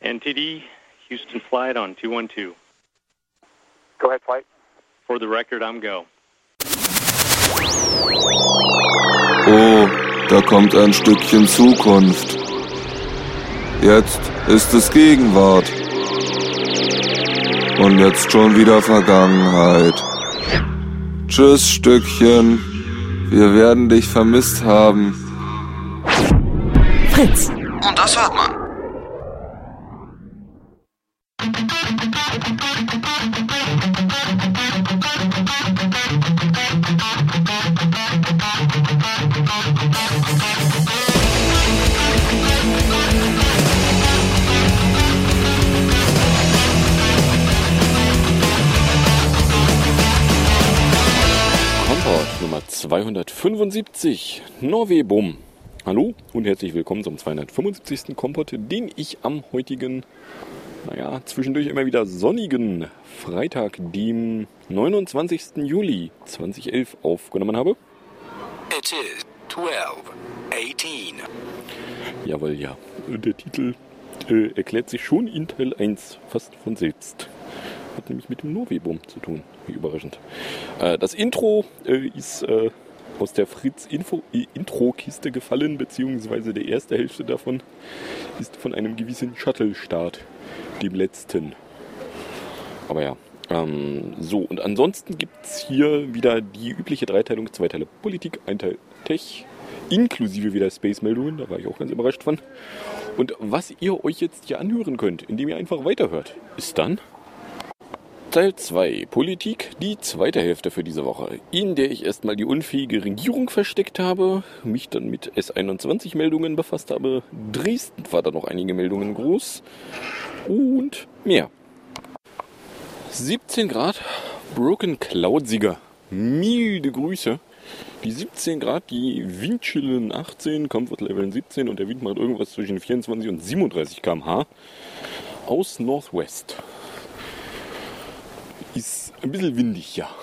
NTD, Houston flight on 212. Go ahead, flight. For the record, I'm go. Oh, da kommt ein Stückchen Zukunft. Jetzt ist es Gegenwart. Und jetzt schon wieder Vergangenheit. Tschüss, Stückchen. Wir werden dich vermisst haben. Fritz. Und das hört man. Nummer 275, Norwebum. Hallo und herzlich willkommen zum 275. Kompott, den ich am heutigen, zwischendurch immer wieder sonnigen Freitag, dem 29. Juli 2011 aufgenommen habe. It is 12:18. Jawohl, ja. Der Titel erklärt sich schon in Teil 1 fast von selbst. Hat nämlich mit dem Norwebum zu tun. Wie überraschend. Das Intro ist aus der Fritz-Intro-Kiste gefallen, beziehungsweise der erste Hälfte davon ist von einem gewissen Shuttle-Start, dem letzten. Aber ja, so. Und ansonsten gibt es hier wieder die übliche Dreiteilung, 2 Teile Politik, 1 Teil Tech, inklusive wieder Space-Meldungen, da war ich auch ganz überrascht von. Und was ihr euch jetzt hier anhören könnt, indem ihr einfach weiterhört, ist dann Teil 2, Politik, die zweite Hälfte für diese Woche, in der ich erstmal die unfähige Regierung versteckt habe, mich dann mit S21-Meldungen befasst habe, Dresden war da noch einige Meldungen groß und mehr. 17 Grad, Broken Cloud-Sieger, milde Grüße. Die 17 Grad, die Windchillen 18, Comfort-Level 17 und der Wind macht irgendwas zwischen 24 und 37 km/h aus Northwest. Ist ein bisschen windig, ja.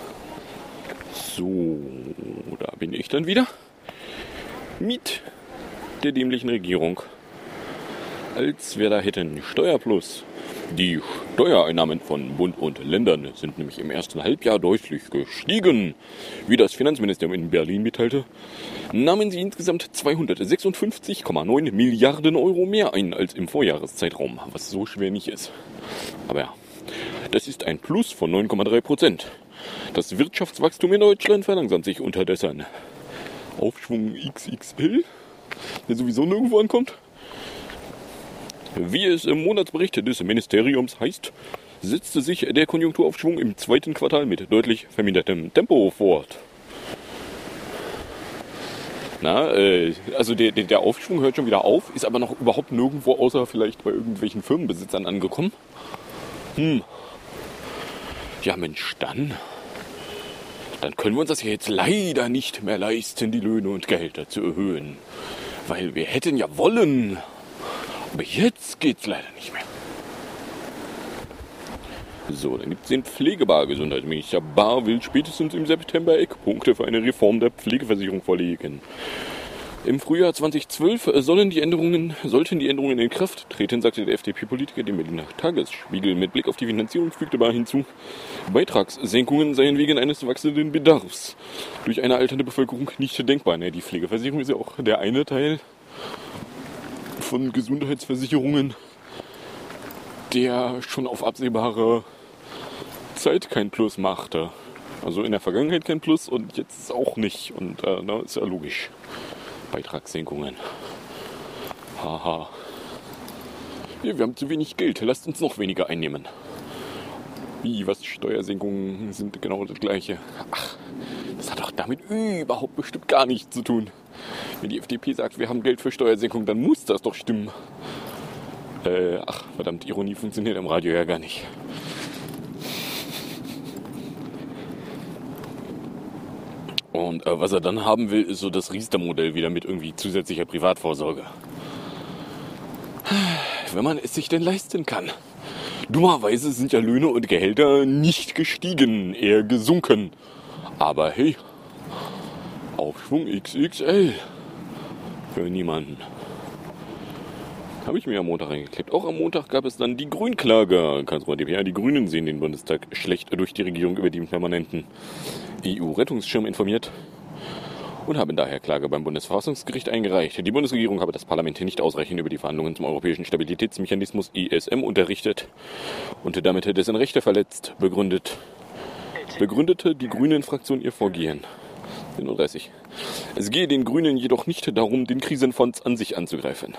So, da bin ich dann wieder mit der dämlichen Regierung. Als wir da hätten Steuerplus. Die Steuereinnahmen von Bund und Ländern sind nämlich im ersten Halbjahr deutlich gestiegen. Wie das Finanzministerium in Berlin mitteilte, nahmen sie insgesamt 256,9 Milliarden Euro mehr ein als im Vorjahreszeitraum, was so schwer nicht ist. Aber ja. Das ist ein Plus von 9,3%. Das Wirtschaftswachstum in Deutschland verlangsamt sich unterdessen. Aufschwung XXL, der sowieso nirgendwo ankommt. Wie es im Monatsbericht des Ministeriums heißt, setzte sich der Konjunkturaufschwung im zweiten Quartal mit deutlich vermindertem Tempo fort. Also der Aufschwung hört schon wieder auf, ist aber noch überhaupt nirgendwo außer vielleicht bei irgendwelchen Firmenbesitzern angekommen. Ja Mensch, dann können wir uns das ja jetzt leider nicht mehr leisten, die Löhne und Gehälter zu erhöhen. Weil wir hätten ja wollen, aber jetzt geht's leider nicht mehr. So, dann gibt es den Pflegebar. Gesundheitsminister Bahr will spätestens im September Eckpunkte für eine Reform der Pflegeversicherung vorlegen. Im Frühjahr 2012 sollten die Änderungen in Kraft treten, sagte der FDP-Politiker dem Berliner Tagesspiegel. Mit Blick auf die Finanzierung fügte Bahr hinzu, Beitragssenkungen seien wegen eines wachsenden Bedarfs durch eine alternde Bevölkerung nicht denkbar. Die Pflegeversicherung ist ja auch der eine Teil von Gesundheitsversicherungen, der schon auf absehbare Zeit kein Plus machte. Also in der Vergangenheit kein Plus und jetzt auch nicht. Und ist ja logisch. Beitragssenkungen. Haha. Wir haben zu wenig Geld, lasst uns noch weniger einnehmen. Wie, was Steuersenkungen sind genau das Gleiche. Ach, das hat doch damit überhaupt bestimmt gar nichts zu tun. Wenn die FDP sagt, wir haben Geld für Steuersenkung, dann muss das doch stimmen. Verdammt, Ironie funktioniert im Radio ja gar nicht. Und was er dann haben will, ist so das Riester-Modell wieder mit irgendwie zusätzlicher Privatvorsorge. Wenn man es sich denn leisten kann. Dummerweise sind ja Löhne und Gehälter nicht gestiegen, eher gesunken. Aber hey, Aufschwung XXL. Für niemanden. Habe ich mir am Montag reingeklebt. Auch am Montag gab es dann die Grünklage. Karlsruher DPA, die Grünen sehen den Bundestag schlecht durch die Regierung über den permanenten EU-Rettungsschirm informiert und haben daher Klage beim Bundesverfassungsgericht eingereicht. Die Bundesregierung habe das Parlament nicht ausreichend über die Verhandlungen zum Europäischen Stabilitätsmechanismus ESM unterrichtet und damit dessen Rechte verletzt, begründete die Grünen-Fraktion ihr Vorgehen. 37. Es gehe den Grünen jedoch nicht darum, den Krisenfonds an sich anzugreifen.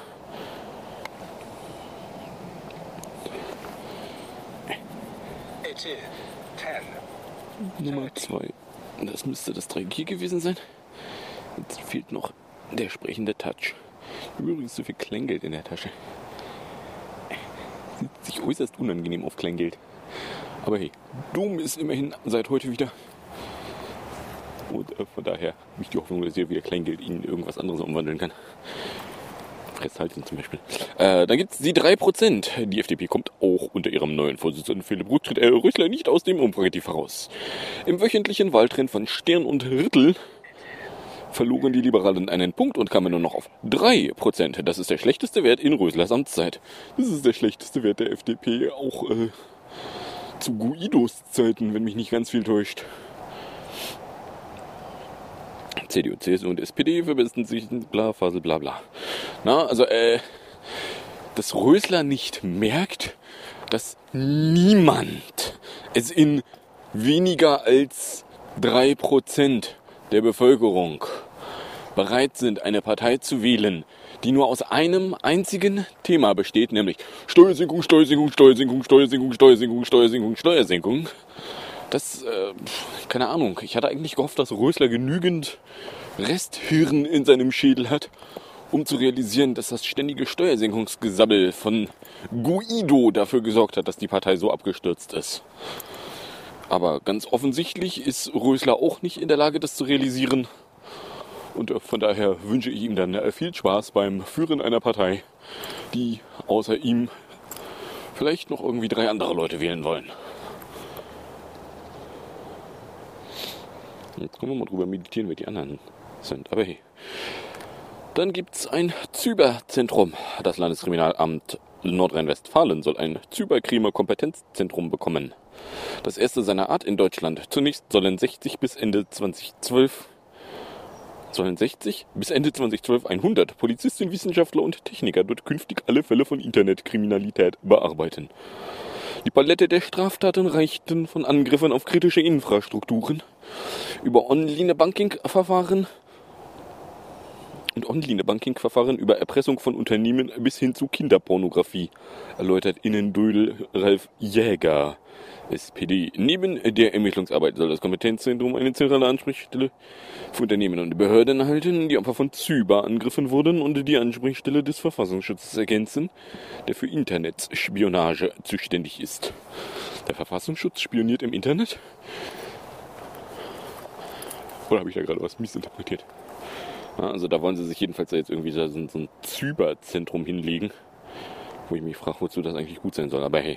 Nummer 2. Das müsste das 3G gewesen sein. Jetzt fehlt noch der sprechende Touch. Übrigens so viel Kleingeld in der Tasche. Sieht sich äußerst unangenehm auf Kleingeld. Aber hey, Dom ist immerhin seit heute wieder. Und von daher habe ich die Hoffnung, dass ihr wieder Kleingeld in irgendwas anderes umwandeln kann. Fresshalten zum Beispiel. Dann gibt es die 3%. Die FDP kommt auch unter ihrem neuen Vorsitzenden Philipp Rösler nicht aus dem Umfragetief heraus. Im wöchentlichen Wahltrend von Stern und Rittel verloren die Liberalen einen Punkt und kamen nur noch auf 3%. Das ist der schlechteste Wert in Röslers Amtszeit. Das ist der schlechteste Wert der FDP, auch zu Guidos Zeiten, wenn mich nicht ganz viel täuscht. CDU, CSU und SPD verbessern sich, bla, Fasel, bla, bla. Na, also, dass Rösler nicht merkt, dass niemand es in weniger als 3% der Bevölkerung bereit sind, eine Partei zu wählen, die nur aus einem einzigen Thema besteht, nämlich Steuersenkung, Steuersenkung, Steuersenkung, Steuersenkung, Steuersenkung, Steuersenkung, Steuersenkung. Das, keine Ahnung, ich hatte eigentlich gehofft, dass Rösler genügend Resthirn in seinem Schädel hat, um zu realisieren, dass das ständige Steuersenkungsgesabbel von Guido dafür gesorgt hat, dass die Partei so abgestürzt ist. Aber ganz offensichtlich ist Rösler auch nicht in der Lage, das zu realisieren. Und von daher wünsche ich ihm dann viel Spaß beim Führen einer Partei, die außer ihm vielleicht noch irgendwie 3 andere Leute wählen wollen. Jetzt können wir mal drüber meditieren, wer die anderen sind. Aber hey. Dann gibt's ein Cyberzentrum. Das Landeskriminalamt Nordrhein-Westfalen soll ein Cyberkrime-Kompetenzzentrum bekommen. Das erste seiner Art in Deutschland. Zunächst sollen 60 bis Ende 2012 100 Polizistinnen, Wissenschaftler und Techniker dort künftig alle Fälle von Internetkriminalität bearbeiten. Die Palette der Straftaten reichten von Angriffen auf kritische Infrastrukturen über Online-Banking-Verfahren über Erpressung von Unternehmen bis hin zu Kinderpornografie, erläutert Innendödel Ralf Jäger, SPD. Neben der Ermittlungsarbeit soll das Kompetenzzentrum eine zentrale Ansprechstelle für Unternehmen und Behörden erhalten, die Opfer von Cyberangriffen wurden, und die Ansprechstelle des Verfassungsschutzes ergänzen, der für Internetspionage zuständig ist. Der Verfassungsschutz spioniert im Internet? Oder habe ich da gerade was missinterpretiert? Ja, also da wollen sie sich jedenfalls jetzt irgendwie so ein Cyberzentrum hinlegen, wo ich mich frage, wozu das eigentlich gut sein soll. Aber hey.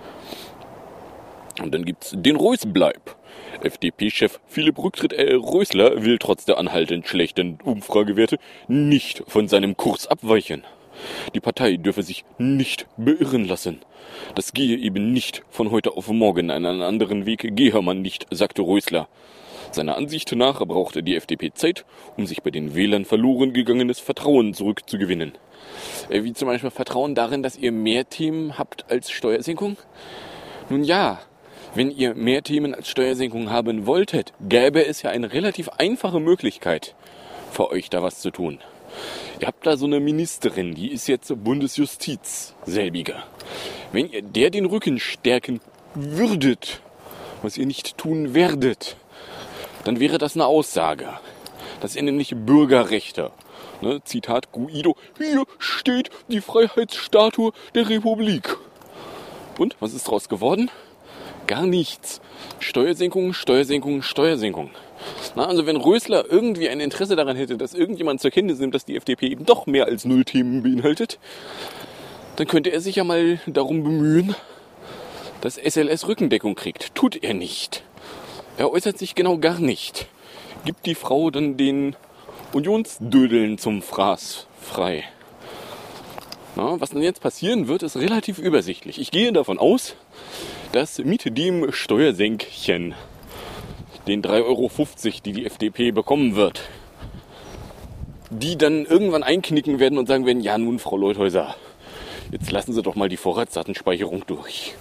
Und dann gibt's den Rösbleib. FDP-Chef Philipp Rösler will trotz der anhaltend schlechten Umfragewerte nicht von seinem Kurs abweichen. Die Partei dürfe sich nicht beirren lassen. Das gehe eben nicht von heute auf morgen. Einen anderen Weg gehe man nicht, sagte Rösler. Seiner Ansicht nach brauchte die FDP Zeit, um sich bei den Wählern verloren gegangenes Vertrauen zurückzugewinnen. Wie zum Beispiel Vertrauen darin, dass ihr mehr Themen habt als Steuersenkung? Nun ja, wenn ihr mehr Themen als Steuersenkung haben wolltet, gäbe es ja eine relativ einfache Möglichkeit für euch, da was zu tun. Ihr habt da so eine Ministerin, die ist jetzt Bundesjustiz, selbiger. Wenn ihr der den Rücken stärken würdet, was ihr nicht tun werdet, dann wäre das eine Aussage, dass ihr nämlich Bürgerrechte, Zitat Guido, hier steht die Freiheitsstatue der Republik. Und, was ist daraus geworden? Gar nichts. Steuersenkung, Steuersenkung, Steuersenkung. Also wenn Rösler irgendwie ein Interesse daran hätte, dass irgendjemand zur Kenntnis nimmt, dass die FDP eben doch mehr als 0 Themen beinhaltet, dann könnte er sich ja mal darum bemühen, dass SLS Rückendeckung kriegt. Tut er nicht. Er äußert sich genau gar nicht. Gibt die Frau dann den Unionsdödeln zum Fraß frei. Na, was dann jetzt passieren wird, ist relativ übersichtlich. Ich gehe davon aus, dass mit dem Steuersenkchen, den 3,50 €, die die FDP bekommen wird, die dann irgendwann einknicken werden und sagen werden, ja nun, Frau Leuthäuser, jetzt lassen Sie doch mal die Vorratsdatenspeicherung durch.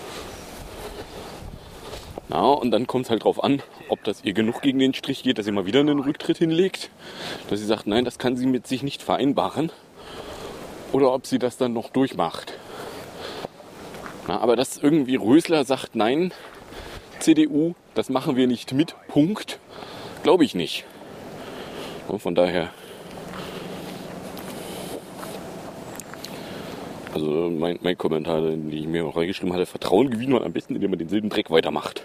Na, und dann kommt es halt drauf an, ob das ihr genug gegen den Strich geht, dass sie mal wieder einen Rücktritt hinlegt, dass sie sagt, nein, das kann sie mit sich nicht vereinbaren, oder ob sie das dann noch durchmacht. Na, aber dass irgendwie Rösler sagt, nein, CDU, das machen wir nicht mit, Punkt, glaube ich nicht. Und von daher, also mein Kommentar, den ich mir auch reingeschrieben hatte, Vertrauen gewinnen man am besten, indem man denselben Dreck weitermacht.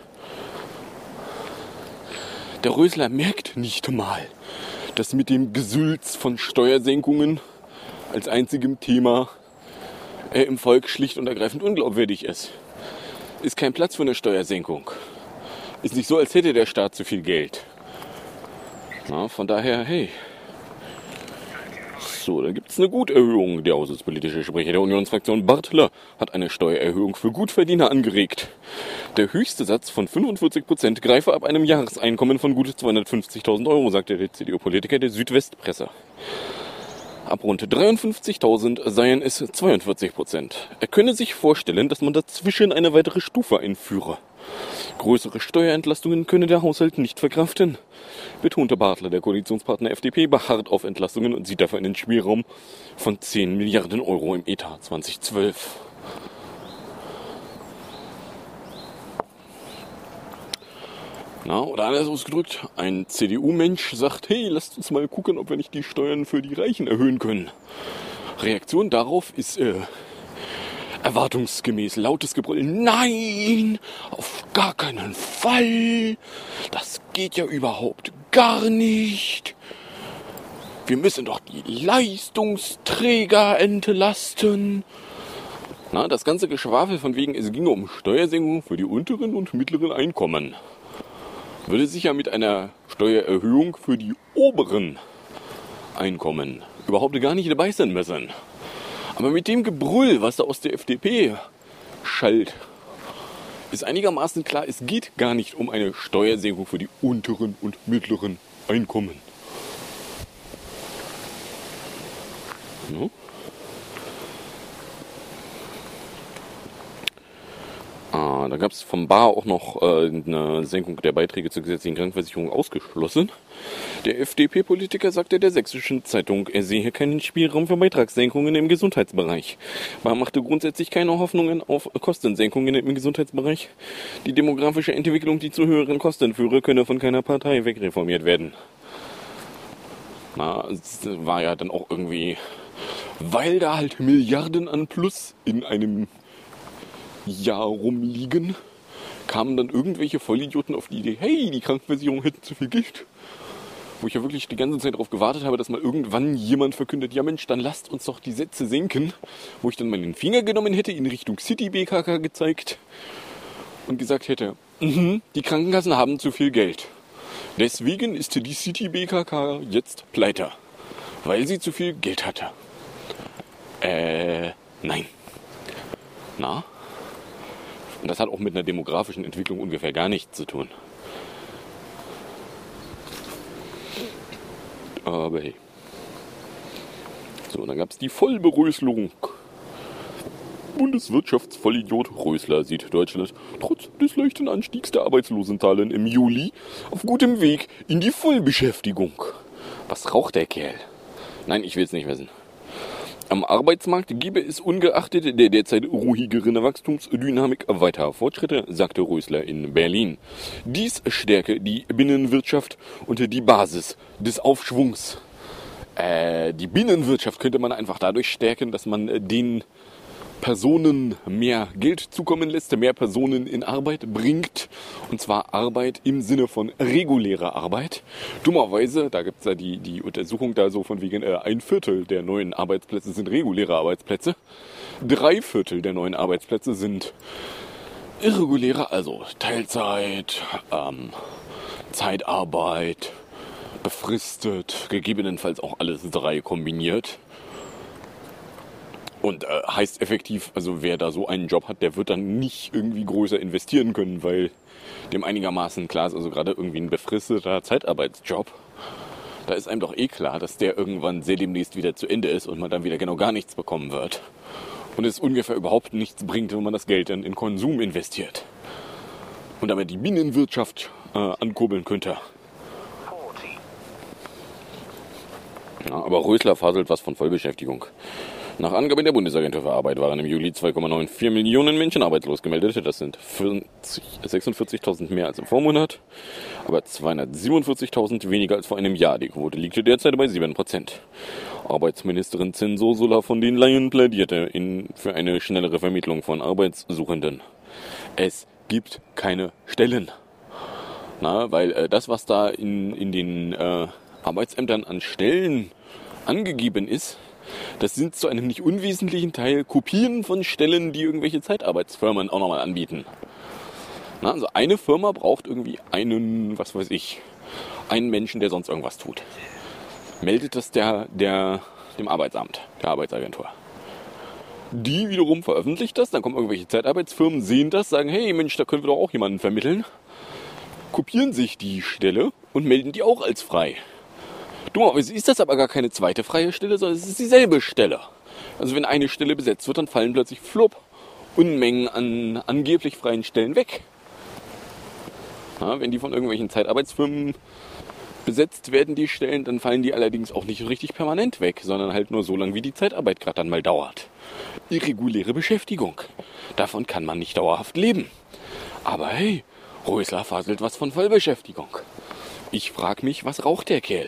Der Rösler merkt nicht mal, dass mit dem Gesülz von Steuersenkungen als einzigem Thema er im Volk schlicht und ergreifend unglaubwürdig ist. Ist kein Platz für eine Steuersenkung. Ist nicht so, als hätte der Staat zu viel Geld. Na, von daher, hey. So, da gibt es eine Guterhöhung. Der außenpolitische Sprecher der Unionsfraktion Bartler hat eine Steuererhöhung für Gutverdiener angeregt. Der höchste Satz von 45% greife ab einem Jahreseinkommen von gut 250.000 €, sagte der CDU-Politiker der Südwestpresse. Ab rund 53.000 seien es 42%. Er könne sich vorstellen, dass man dazwischen eine weitere Stufe einführe. Größere Steuerentlastungen könne der Haushalt nicht verkraften, betonte Bartler. Der Koalitionspartner FDP beharrt auf Entlastungen und sieht dafür einen Spielraum von 10 Milliarden € im Etat 2012. Na, oder anders ausgedrückt, ein CDU-Mensch sagt, hey, lasst uns mal gucken, ob wir nicht die Steuern für die Reichen erhöhen können. Reaktion darauf ist erwartungsgemäß lautes Gebrüll. Nein, auf gar keinen Fall. Das geht ja überhaupt gar nicht. Wir müssen doch die Leistungsträger entlasten. Na, das ganze Geschwafel von wegen, es ginge um Steuersenkungen für die unteren und mittleren Einkommen, würde sich ja mit einer Steuererhöhung für die oberen Einkommen überhaupt gar nicht dabei sein müssen. Aber mit dem Gebrüll, was da aus der FDP schallt, ist einigermaßen klar, es geht gar nicht um eine Steuersenkung für die unteren und mittleren Einkommen. No? Da gab es vom BAR auch noch eine Senkung der Beiträge zur gesetzlichen Krankenversicherung ausgeschlossen. Der FDP-Politiker sagte der Sächsischen Zeitung, er sehe keinen Spielraum für Beitragssenkungen im Gesundheitsbereich. BAR machte grundsätzlich keine Hoffnungen auf Kostensenkungen im Gesundheitsbereich. Die demografische Entwicklung, die zu höheren Kosten führe, könne von keiner Partei wegreformiert werden. Na, es war ja dann auch irgendwie, weil da halt Milliarden an Plus in einem Jahr rumliegen, kamen dann irgendwelche Vollidioten auf die Idee, hey, die Krankenversicherung hätte zu viel Geld. Wo ich ja wirklich die ganze Zeit darauf gewartet habe, dass mal irgendwann jemand verkündet, ja Mensch, dann lasst uns doch die Sätze senken. Wo ich dann mal den Finger genommen hätte, in Richtung City BKK gezeigt und gesagt hätte, die Krankenkassen haben zu viel Geld. Deswegen ist die City BKK jetzt pleite, weil sie zu viel Geld hatte. Nein. Na? Und das hat auch mit einer demografischen Entwicklung ungefähr gar nichts zu tun. Aber hey. So, dann gab es die Vollberöselung. Bundeswirtschaftsvollidiot Rösler sieht Deutschland trotz des leichten Anstiegs der Arbeitslosenzahlen im Juli auf gutem Weg in die Vollbeschäftigung. Was raucht der Kerl? Nein, ich will es nicht wissen. Am Arbeitsmarkt gebe es ungeachtet der derzeit ruhigeren Wachstumsdynamik weiter Fortschritte, sagte Rösler in Berlin. Dies stärke die Binnenwirtschaft und die Basis des Aufschwungs. Die Binnenwirtschaft könnte man einfach dadurch stärken, dass man den Personen mehr Geld zukommen lässt, mehr Personen in Arbeit bringt. Und zwar Arbeit im Sinne von regulärer Arbeit. Dummerweise, da gibt es ja die Untersuchung da so von wegen 1/4 der neuen Arbeitsplätze sind reguläre Arbeitsplätze. 3/4 der neuen Arbeitsplätze sind irreguläre, also Teilzeit, Zeitarbeit, befristet, gegebenenfalls auch alles 3 kombiniert. Und heißt effektiv, also wer da so einen Job hat, der wird dann nicht irgendwie größer investieren können, weil dem einigermaßen klar ist, also gerade irgendwie ein befristeter Zeitarbeitsjob, da ist einem doch eh klar, dass der irgendwann sehr demnächst wieder zu Ende ist und man dann wieder genau gar nichts bekommen wird. Und es ungefähr überhaupt nichts bringt, wenn man das Geld dann in Konsum investiert. Und damit die Binnenwirtschaft ankurbeln könnte. Ja, aber Rösler faselt was von Vollbeschäftigung. Nach Angaben der Bundesagentur für Arbeit waren im Juli 2,94 Millionen Menschen arbeitslos gemeldet. Das sind 46.000 mehr als im Vormonat, aber 247.000 weniger als vor einem Jahr. Die Quote liegt derzeit bei 7%. Arbeitsministerin Zensur von den Leyen plädierte für eine schnellere Vermittlung von Arbeitssuchenden. Es gibt keine Stellen. Weil das, was da in den Arbeitsämtern an Stellen angegeben ist, das sind zu einem nicht unwesentlichen Teil Kopien von Stellen, die irgendwelche Zeitarbeitsfirmen auch nochmal anbieten. Also eine Firma braucht irgendwie einen Menschen, der sonst irgendwas tut. Meldet das dem Arbeitsamt, der Arbeitsagentur. Die wiederum veröffentlicht das, dann kommen irgendwelche Zeitarbeitsfirmen, sehen das, sagen, hey Mensch, da können wir doch auch jemanden vermitteln. Kopieren sich die Stelle und melden die auch als frei. Dummerweise ist das aber gar keine zweite freie Stelle, sondern es ist dieselbe Stelle. Also wenn eine Stelle besetzt wird, dann fallen plötzlich Unmengen an angeblich freien Stellen weg. Wenn die von irgendwelchen Zeitarbeitsfirmen besetzt werden, die Stellen, dann fallen die allerdings auch nicht richtig permanent weg, sondern halt nur so lange, wie die Zeitarbeit gerade dann mal dauert. Irreguläre Beschäftigung. Davon kann man nicht dauerhaft leben. Aber hey, Rösler faselt was von Vollbeschäftigung. Ich frag mich, was raucht der Kerl?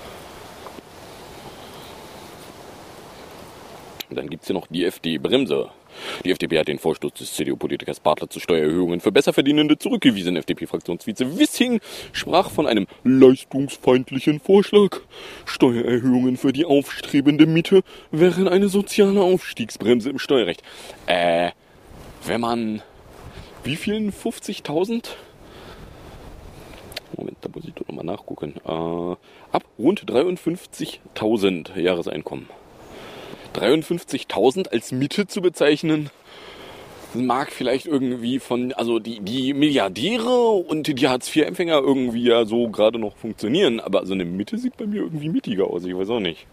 Dann gibt es hier noch die FDP-Bremse. Die FDP hat den Vorstoß des CDU-Politikers Bartler zu Steuererhöhungen für Besserverdienende zurückgewiesen. FDP-Fraktionsvize Wissing sprach von einem leistungsfeindlichen Vorschlag. Steuererhöhungen für die aufstrebende Miete wären eine soziale Aufstiegsbremse im Steuerrecht. Wenn man wie vielen 50.000? Moment, da muss ich doch nochmal nachgucken. Ab rund 53.000 Jahreseinkommen. 53.000 als Miete zu bezeichnen, mag vielleicht irgendwie also die Milliardäre und die Hartz-IV-Empfänger irgendwie ja so gerade noch funktionieren, aber so eine Mitte sieht bei mir irgendwie mittiger aus, ich weiß auch nicht.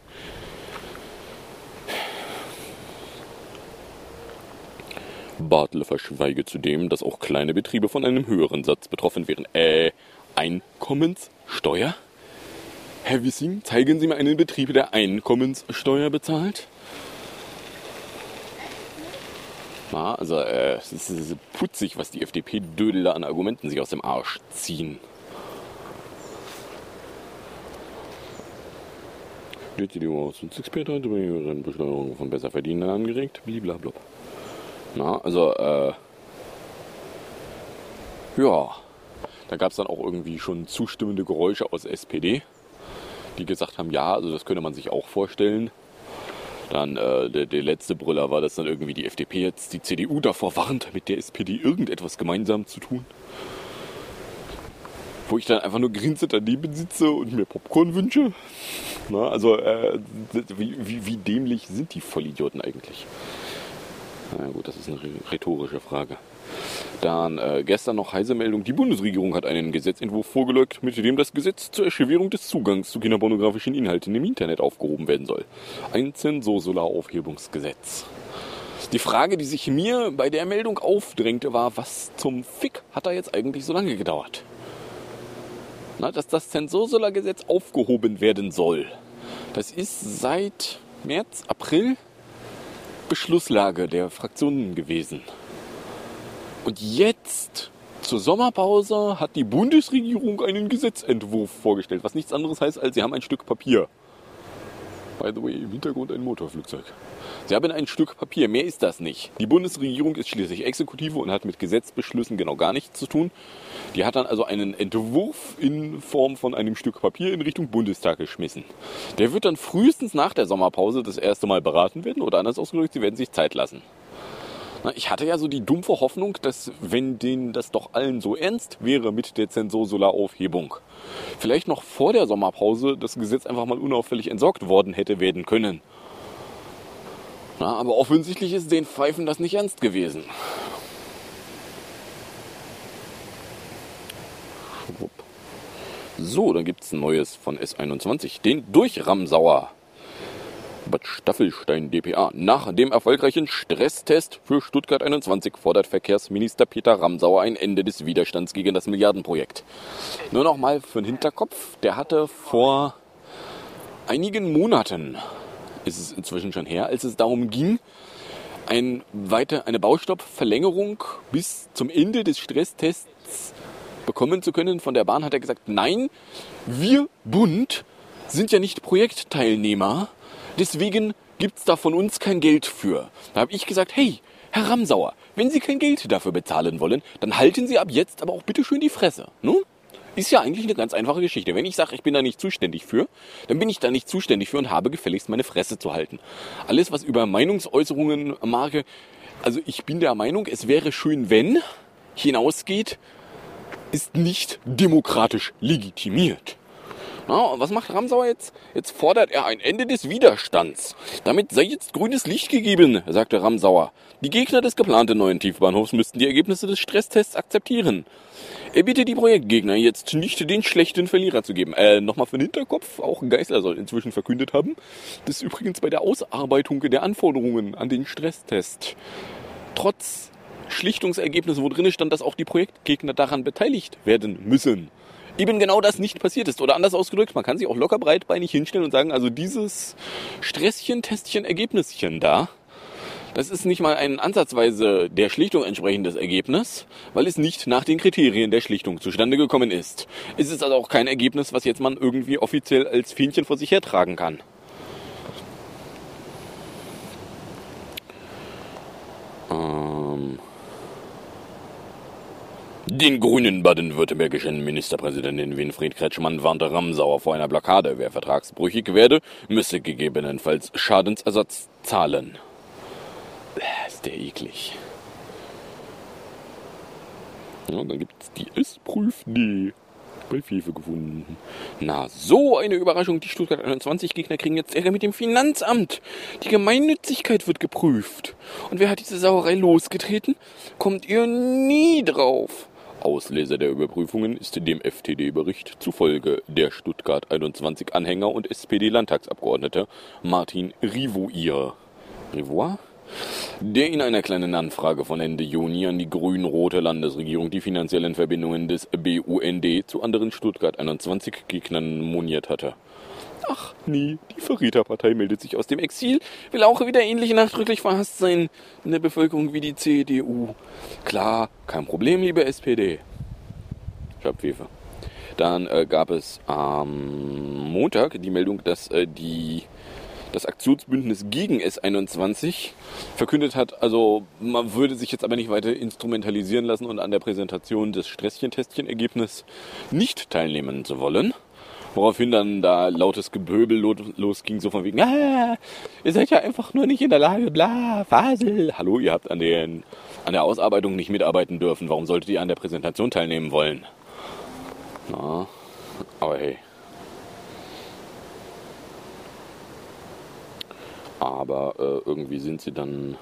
Bartler verschweige zudem, dass auch kleine Betriebe von einem höheren Satz betroffen wären. Einkommenssteuer? Herr Wissing, zeigen Sie mir einen Betrieb, der Einkommenssteuer bezahlt? Also es ist putzig, was die FDP-Dödel da an Argumenten sich aus dem Arsch ziehen. Die CDU-Ausschussexperte hat über die Besteuerung von Besserverdienenden angeregt. Bliblablub. Da gab es dann auch irgendwie schon zustimmende Geräusche aus SPD, die gesagt haben, ja, also das könnte man sich auch vorstellen. Dann der letzte Brüller war, dass dann irgendwie die FDP jetzt die CDU davor warnt, mit der SPD irgendetwas gemeinsam zu tun. Wo ich dann einfach nur grinsend daneben sitze und mir Popcorn wünsche. Wie dämlich sind die Vollidioten eigentlich? Na gut, das ist eine rhetorische Frage. Dann gestern noch heiße Meldung, die Bundesregierung hat einen Gesetzentwurf vorgelegt, mit dem das Gesetz zur Erschwerung des Zugangs zu kinderpornografischen Inhalten im Internet aufgehoben werden soll. Ein Zensursula-Aufhebungsgesetz. Die Frage, die sich mir bei der Meldung aufdrängte, war, was zum Fick hat da jetzt eigentlich so lange gedauert? Dass das Zensursula-Gesetz aufgehoben werden soll. Das ist seit März, April Beschlusslage der Fraktionen gewesen. Und jetzt, zur Sommerpause, hat die Bundesregierung einen Gesetzentwurf vorgestellt, was nichts anderes heißt, als sie haben ein Stück Papier. By the way, im Hintergrund ein Motorflugzeug. Sie haben ein Stück Papier, mehr ist das nicht. Die Bundesregierung ist schließlich Exekutive und hat mit Gesetzbeschlüssen genau gar nichts zu tun. Die hat dann also einen Entwurf in Form von einem Stück Papier in Richtung Bundestag geschmissen. Der wird dann frühestens nach der Sommerpause das erste Mal beraten werden oder anders ausgedrückt, sie werden sich Zeit lassen. Ich hatte ja so die dumpfe Hoffnung, dass wenn denen das doch allen so ernst wäre mit der Zensursula-Aufhebung, vielleicht noch vor der Sommerpause das Gesetz einfach mal unauffällig entsorgt worden hätte werden können. Na, aber offensichtlich ist den Pfeifen das nicht ernst gewesen. Schwupp. So, dann gibt es ein neues von S21, den Durchramsauer. Bad Staffelstein dpa. Nach dem erfolgreichen Stresstest für Stuttgart 21 fordert Verkehrsminister Peter Ramsauer ein Ende des Widerstands gegen das Milliardenprojekt. Nur noch mal für den Hinterkopf, der hatte vor einigen Monaten, ist es inzwischen schon her, als es darum ging, eine Baustoppverlängerung bis zum Ende des Stresstests bekommen zu können. Von der Bahn hat er gesagt, nein, wir Bund sind ja nicht Projektteilnehmer, deswegen gibt es da von uns kein Geld für. Da habe ich gesagt, hey, Herr Ramsauer, wenn Sie kein Geld dafür bezahlen wollen, dann halten Sie ab jetzt aber auch bitte schön die Fresse. Ne? Ist ja eigentlich eine ganz einfache Geschichte. Wenn ich sage, ich bin da nicht zuständig für, dann bin ich da nicht zuständig für und habe gefälligst meine Fresse zu halten. Alles, was über Meinungsäußerungen mag, also ich bin der Meinung, es wäre schön, wenn hinausgeht, ist nicht demokratisch legitimiert. Na, was macht Ramsauer jetzt? Jetzt fordert er ein Ende des Widerstands. Damit sei jetzt grünes Licht gegeben, sagte Ramsauer. Die Gegner des geplanten neuen Tiefbahnhofs müssten die Ergebnisse des Stresstests akzeptieren. Er bittet die Projektgegner jetzt nicht den schlechten Verlierer zu geben. Nochmal für den Hinterkopf, auch Geisler soll inzwischen verkündet haben, dass übrigens bei der Ausarbeitung der Anforderungen an den Stresstest trotz Schlichtungsergebnis, wo drin stand, dass auch die Projektgegner daran beteiligt werden müssen, eben genau das nicht passiert ist. Oder anders ausgedrückt, man kann sich auch locker breitbeinig hinstellen und sagen, also dieses Stresschen, Testchen, Ergebnischen da, das ist nicht mal ein ansatzweise der Schlichtung entsprechendes Ergebnis, weil es nicht nach den Kriterien der Schlichtung zustande gekommen ist. Es ist also auch kein Ergebnis, was jetzt man irgendwie offiziell als Fähnchen vor sich hertragen kann. Den grünen baden-württembergischen Ministerpräsidenten Winfried Kretschmann warnte Ramsauer vor einer Blockade. Wer vertragsbrüchig werde, müsse gegebenenfalls Schadensersatz zahlen. Ist der eklig. Ja, dann gibt's die S-Prüf-D bei Fefe gefunden. Na, so eine Überraschung. Die Stuttgart 21 Gegner kriegen jetzt Ärger mit dem Finanzamt. Die Gemeinnützigkeit wird geprüft. Und wer hat diese Sauerei losgetreten? Kommt ihr nie drauf. Auslöser der Überprüfungen ist dem FTD-Bericht zufolge der Stuttgart 21 Anhänger und SPD-Landtagsabgeordnete Martin Rivoire, der in einer kleinen Anfrage von Ende Juni an die grün-rote Landesregierung die finanziellen Verbindungen des BUND zu anderen Stuttgart 21 Gegnern moniert hatte. Ach nee, die Verräterpartei meldet sich aus dem Exil, will auch wieder ähnlich nachdrücklich verhasst sein in der Bevölkerung wie die CDU. Klar, kein Problem, liebe SPD. Schabpfefe. Dann gab es am Montag die Meldung, dass das Aktionsbündnis gegen S21 verkündet hat, also man würde sich jetzt aber nicht weiter instrumentalisieren lassen und an der Präsentation des Stresschen-Testchen-Ergebnisses nicht teilnehmen zu wollen. Woraufhin dann da lautes Geböbel losging, so von wegen, ihr seid ja einfach nur nicht in der Lage, bla, Fasel. Hallo, ihr habt an der Ausarbeitung nicht mitarbeiten dürfen, warum solltet ihr an der Präsentation teilnehmen wollen? Na, aber hey. Aber irgendwie sind sie dann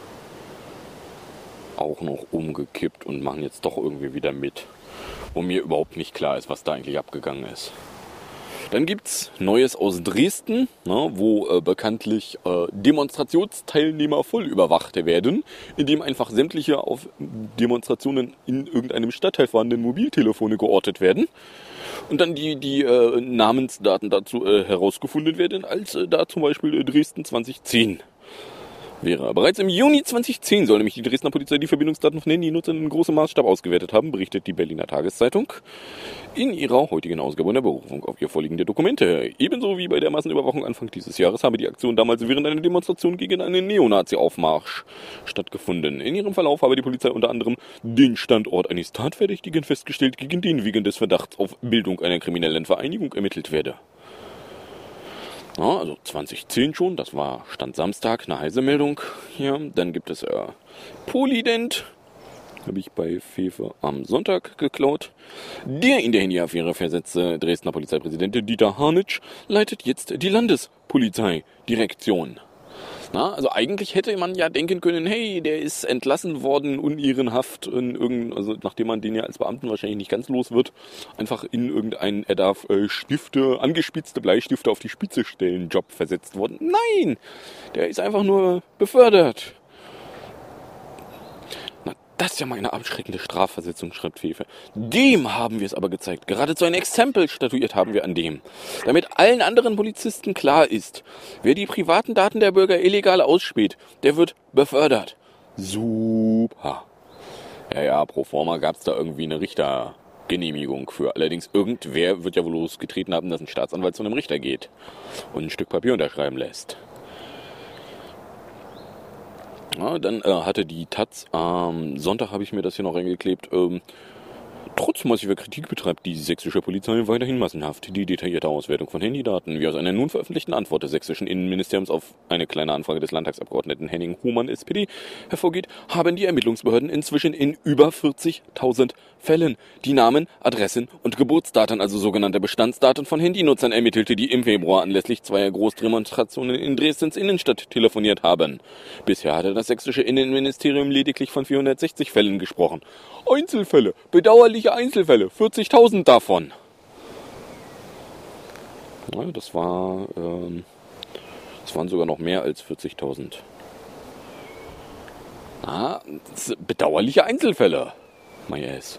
auch noch umgekippt und machen jetzt doch irgendwie wieder mit, wo mir überhaupt nicht klar ist, was da eigentlich abgegangen ist. Dann gibt's Neues aus Dresden, wo bekanntlich Demonstrationsteilnehmer voll überwacht werden, indem einfach sämtliche auf Demonstrationen in irgendeinem Stadtteil vorhandenen Mobiltelefone geortet werden und dann die Namensdaten dazu herausgefunden werden, als da zum Beispiel Dresden 2010 wäre. Bereits im Juni 2010 soll nämlich die Dresdner Polizei die Verbindungsdaten von Handynutzer in großem Maßstab ausgewertet haben, berichtet die Berliner Tageszeitung in ihrer heutigen Ausgabe in der Berufung auf ihr vorliegende Dokumente. Ebenso wie bei der Massenüberwachung Anfang dieses Jahres habe die Aktion damals während einer Demonstration gegen einen Neonazi-Aufmarsch stattgefunden. In ihrem Verlauf habe die Polizei unter anderem den Standort eines Tatverdächtigen festgestellt, gegen den wegen des Verdachts auf Bildung einer kriminellen Vereinigung ermittelt werde. Ja, also 2010 schon, das war Stand Samstag, eine heiße Meldung. Ja, dann gibt es Polident, habe ich bei Fefe am Sonntag geklaut. Der in der Handyaffäre versetzte Dresdner Polizeipräsident Dieter Harnitsch leitet jetzt die Landespolizeidirektion. Na, also eigentlich hätte man ja denken können, hey, der ist entlassen worden, unehrenhaft, also nachdem man den ja als Beamten wahrscheinlich nicht ganz los wird, einfach in er darf angespitzte Bleistifte auf die Spitze stellen, Job versetzt worden. Nein, der ist einfach nur befördert. Das ist ja mal eine abschreckende Strafversetzung, schreibt Fefe. Dem haben wir es aber gezeigt. Geradezu ein Exempel statuiert haben wir an dem. Damit allen anderen Polizisten klar ist, wer die privaten Daten der Bürger illegal ausspäht, der wird befördert. Super. Ja, pro forma gab es da irgendwie eine Richtergenehmigung für. Allerdings irgendwer wird ja wohl losgetreten haben, dass ein Staatsanwalt zu einem Richter geht und ein Stück Papier unterschreiben lässt. Ja, dann hatte die Taz am Sonntag, habe ich mir das hier noch reingeklebt, trotz massiver Kritik betreibt die sächsische Polizei weiterhin massenhaft die detaillierte Auswertung von Handydaten, wie aus einer nun veröffentlichten Antwort des sächsischen Innenministeriums auf eine kleine Anfrage des Landtagsabgeordneten Henning Hohmann, SPD, hervorgeht, haben die Ermittlungsbehörden inzwischen in über 40.000 Fällen die Namen, Adressen und Geburtsdaten, also sogenannte Bestandsdaten von Handynutzern ermittelte, die im Februar anlässlich zweier Großdemonstrationen in Dresdens Innenstadt telefoniert haben. Bisher hatte das sächsische Innenministerium lediglich von 460 Fällen gesprochen. Einzelfälle, bedauerliche Einzelfälle, 40.000 davon. Ja, das waren sogar noch mehr als 40.000. Bedauerliche Einzelfälle. Yes.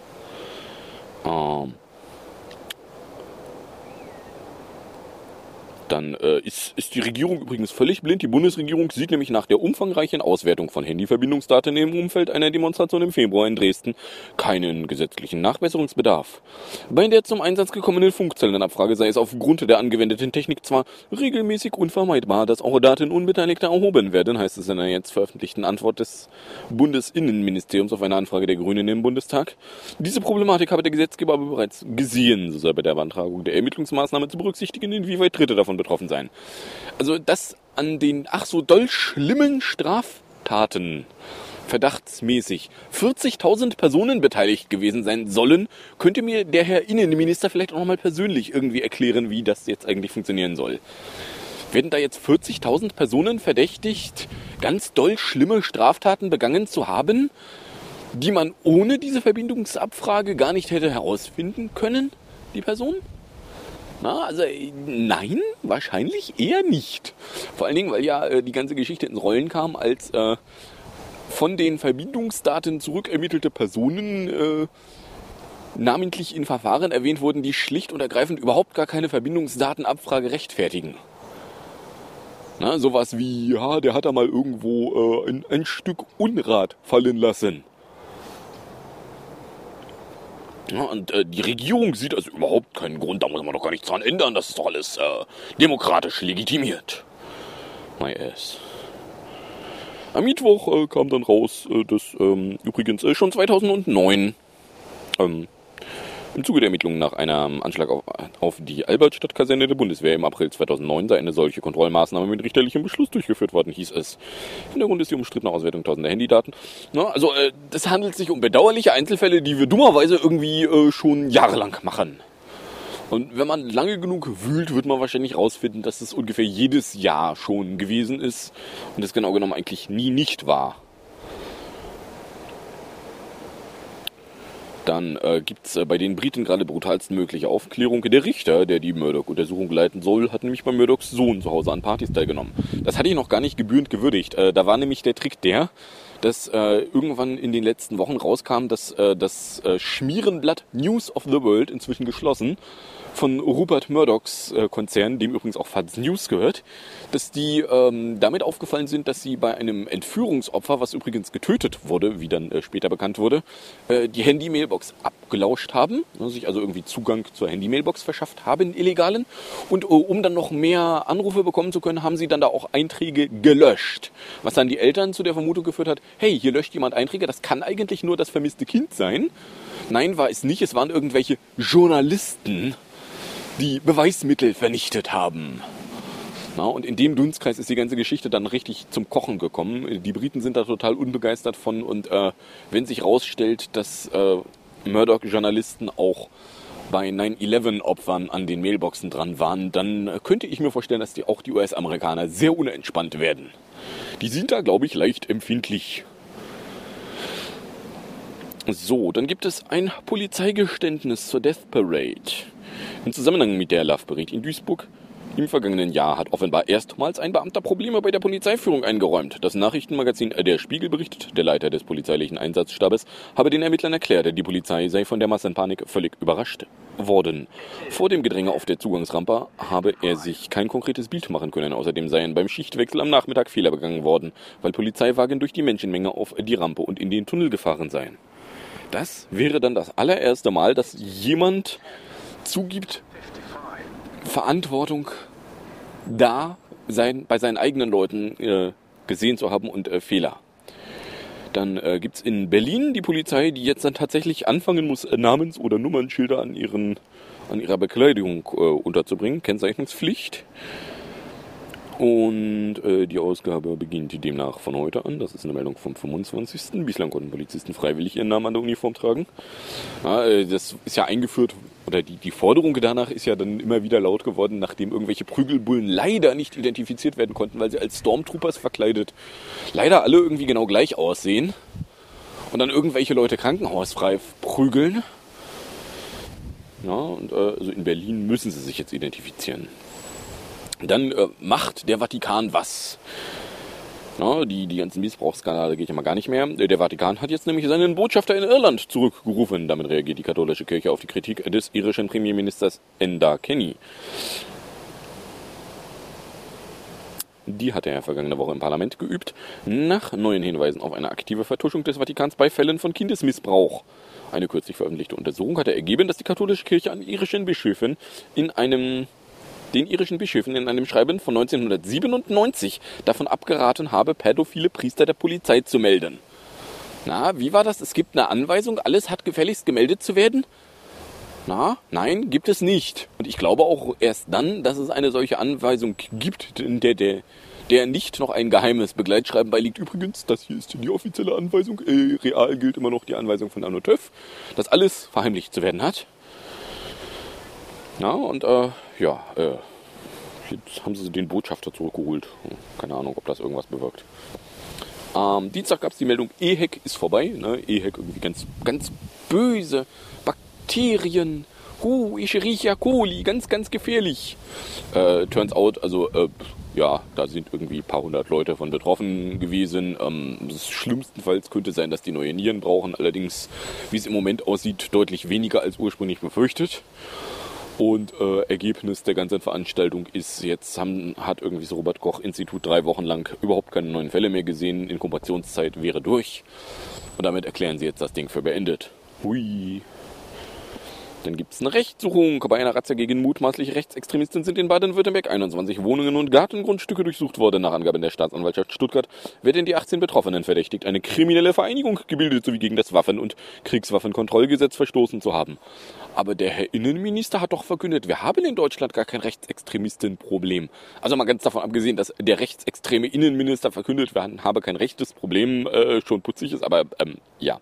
Dann ist die Regierung übrigens völlig blind. Die Bundesregierung sieht nämlich nach der umfangreichen Auswertung von Handyverbindungsdaten im Umfeld einer Demonstration im Februar in Dresden keinen gesetzlichen Nachbesserungsbedarf. Bei der zum Einsatz gekommenen Funkzellenabfrage sei es aufgrund der angewendeten Technik zwar regelmäßig unvermeidbar, dass auch Daten Unbeteiligter erhoben werden, heißt es in einer jetzt veröffentlichten Antwort des Bundesinnenministeriums auf eine Anfrage der Grünen im Bundestag. Diese Problematik habe der Gesetzgeber aber bereits gesehen, so sei bei der Beantragung der Ermittlungsmaßnahme zu berücksichtigen, inwieweit Dritte davon betroffen sein. Also, dass an den ach so doll schlimmen Straftaten verdachtsmäßig 40.000 Personen beteiligt gewesen sein sollen, könnte mir der Herr Innenminister vielleicht auch nochmal persönlich irgendwie erklären, wie das jetzt eigentlich funktionieren soll. Werden da jetzt 40.000 Personen verdächtigt, ganz doll schlimme Straftaten begangen zu haben, die man ohne diese Verbindungsabfrage gar nicht hätte herausfinden können, die Person? Nein, wahrscheinlich eher nicht. Vor allen Dingen, weil ja die ganze Geschichte ins Rollen kam, als von den Verbindungsdaten zurückermittelte Personen namentlich in Verfahren erwähnt wurden, die schlicht und ergreifend überhaupt gar keine Verbindungsdatenabfrage rechtfertigen. Sowas wie, ja, der hat da mal irgendwo ein Stück Unrat fallen lassen. Ja, und die Regierung sieht also überhaupt keinen Grund, da muss man doch gar nichts dran ändern, das ist doch alles demokratisch legitimiert. Yes. Am Mittwoch kam dann raus, dass übrigens schon 2009 im Zuge der Ermittlungen nach einem Anschlag auf die Albertstadt-Kaserne der Bundeswehr im April 2009 sei eine solche Kontrollmaßnahme mit richterlichem Beschluss durchgeführt worden, hieß es. Hintergrund ist die umstrittene Auswertung tausender Handydaten. Das handelt sich um bedauerliche Einzelfälle, die wir dummerweise irgendwie schon jahrelang machen. Und wenn man lange genug wühlt, wird man wahrscheinlich rausfinden, dass es ungefähr jedes Jahr schon gewesen ist und das genau genommen eigentlich nie nicht war. Dann gibt es bei den Briten gerade brutalsten mögliche Aufklärung. Der Richter, der die Murdoch-Untersuchung leiten soll, hat nämlich bei Murdochs Sohn zu Hause an Partys teilgenommen. Das hatte ich noch gar nicht gebührend gewürdigt. Da war nämlich der Trick dass irgendwann in den letzten Wochen rauskam, dass das Schmierenblatt News of the World, inzwischen geschlossen, von Rupert Murdochs Konzern, dem übrigens auch FAZ News gehört, dass die damit aufgefallen sind, dass sie bei einem Entführungsopfer, was übrigens getötet wurde, wie dann später bekannt wurde, die Handy-Mailbox abgelauscht haben, sich also irgendwie Zugang zur Handy-Mailbox verschafft haben, illegalen. Und um dann noch mehr Anrufe bekommen zu können, haben sie dann da auch Einträge gelöscht. Was dann die Eltern zu der Vermutung geführt hat, hey, hier löscht jemand Einträge, das kann eigentlich nur das vermisste Kind sein. Nein, war es nicht, es waren irgendwelche Journalisten, die Beweismittel vernichtet haben. Und in dem Dunstkreis ist die ganze Geschichte dann richtig zum Kochen gekommen. Die Briten sind da total unbegeistert von und wenn sich rausstellt, dass Murdoch-Journalisten auch bei 9/11-Opfern an den Mailboxen dran waren, dann könnte ich mir vorstellen, dass auch die US-Amerikaner sehr unentspannt werden. Die sind da, glaube ich, leicht empfindlich. So, dann gibt es ein Polizeigeständnis zur Death Parade. Im Zusammenhang mit der Love Parade in Duisburg im vergangenen Jahr hat offenbar erstmals ein Beamter Probleme bei der Polizeiführung eingeräumt. Das Nachrichtenmagazin Der Spiegel berichtet, der Leiter des polizeilichen Einsatzstabes habe den Ermittlern erklärt, die Polizei sei von der Massenpanik völlig überrascht worden. Vor dem Gedränge auf der Zugangsrampe habe er sich kein konkretes Bild machen können. Außerdem seien beim Schichtwechsel am Nachmittag Fehler begangen worden, weil Polizeiwagen durch die Menschenmenge auf die Rampe und in den Tunnel gefahren seien. Das wäre dann das allererste Mal, dass jemand zugibt, Verantwortung bei seinen eigenen Leuten gesehen zu haben und Fehler. Dann gibt es in Berlin die Polizei, die jetzt dann tatsächlich anfangen muss, Namens- oder Nummernschilder an ihrer Bekleidung unterzubringen. Kennzeichnungspflicht. Und die Ausgabe beginnt demnach von heute an. Das ist eine Meldung vom 25. Bislang konnten Polizisten freiwillig ihren Namen an der Uniform tragen. Ja, das ist ja eingeführt, oder die Forderung danach ist ja dann immer wieder laut geworden, nachdem irgendwelche Prügelbullen leider nicht identifiziert werden konnten, weil sie als Stormtroopers verkleidet leider alle irgendwie genau gleich aussehen. Und dann irgendwelche Leute krankenhausfrei prügeln. Ja, und also in Berlin müssen sie sich jetzt identifizieren. Dann macht der Vatikan was. Ja, die ganzen Missbrauchsskandale geht ja mal gar nicht mehr. Der Vatikan hat jetzt nämlich seinen Botschafter in Irland zurückgerufen. Damit reagiert die katholische Kirche auf die Kritik des irischen Premierministers Enda Kenny. Die hat er vergangene Woche im Parlament geübt, nach neuen Hinweisen auf eine aktive Vertuschung des Vatikans bei Fällen von Kindesmissbrauch. Eine kürzlich veröffentlichte Untersuchung hat ergeben, dass die katholische Kirche den irischen Bischöfen in einem Schreiben von 1997 davon abgeraten habe, pädophile Priester der Polizei zu melden. Na, wie war das? Es gibt eine Anweisung, alles hat gefälligst gemeldet zu werden? Na, nein, gibt es nicht. Und ich glaube auch erst dann, dass es eine solche Anweisung gibt, in der nicht noch ein geheimes Begleitschreiben beiliegt. Übrigens, das hier ist die offizielle Anweisung. Real gilt immer noch die Anweisung von Arno Töff, dass alles verheimlicht zu werden hat. Ja, und jetzt haben sie den Botschafter zurückgeholt. Keine Ahnung, ob das irgendwas bewirkt. Dienstag gab es die Meldung, EHEC ist vorbei. Ne? EHEC irgendwie ganz, ganz böse Bakterien. Escherichia coli, ganz, ganz gefährlich. Turns out, da sind irgendwie ein paar hundert Leute von betroffen gewesen. Schlimmstenfalls könnte sein, dass die neue Nieren brauchen. Allerdings, wie es im Moment aussieht, deutlich weniger als ursprünglich befürchtet. Und Ergebnis der ganzen Veranstaltung ist, jetzt hat irgendwie das Robert-Koch-Institut 3 Wochen lang überhaupt keine neuen Fälle mehr gesehen. Inkubationszeit wäre durch. Und damit erklären sie jetzt das Ding für beendet. Hui. Dann gibt es eine Rechtssuchung. Bei einer Razzia gegen mutmaßliche Rechtsextremisten sind in Baden-Württemberg 21 Wohnungen und Gartengrundstücke durchsucht worden. Nach Angaben der Staatsanwaltschaft Stuttgart werden die 18 Betroffenen verdächtigt, eine kriminelle Vereinigung gebildet sowie gegen das Waffen- und Kriegswaffenkontrollgesetz verstoßen zu haben. Aber der Herr Innenminister hat doch verkündet, wir haben in Deutschland gar kein Rechtsextremistenproblem. Also mal ganz davon abgesehen, dass der rechtsextreme Innenminister verkündet, wir haben kein rechtes Problem, schon putzig ist, aber ja.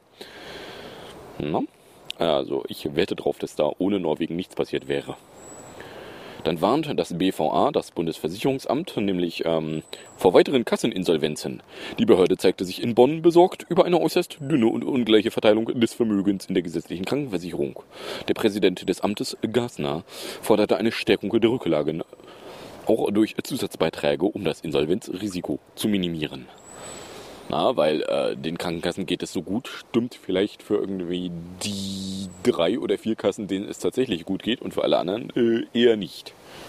Na? Also ich wette drauf, dass da ohne Norwegen nichts passiert wäre. Dann warnt das BVA, das Bundesversicherungsamt, nämlich vor weiteren Kasseninsolvenzen. Die Behörde zeigte sich in Bonn besorgt über eine äußerst dünne und ungleiche Verteilung des Vermögens in der gesetzlichen Krankenversicherung. Der Präsident des Amtes, Gasner, forderte eine Stärkung der Rücklagen, auch durch Zusatzbeiträge, um das Insolvenzrisiko zu minimieren. Na, weil den Krankenkassen geht es so gut, stimmt vielleicht für irgendwie die 3 oder 4 Kassen, denen es tatsächlich gut geht und für alle anderen eher nicht.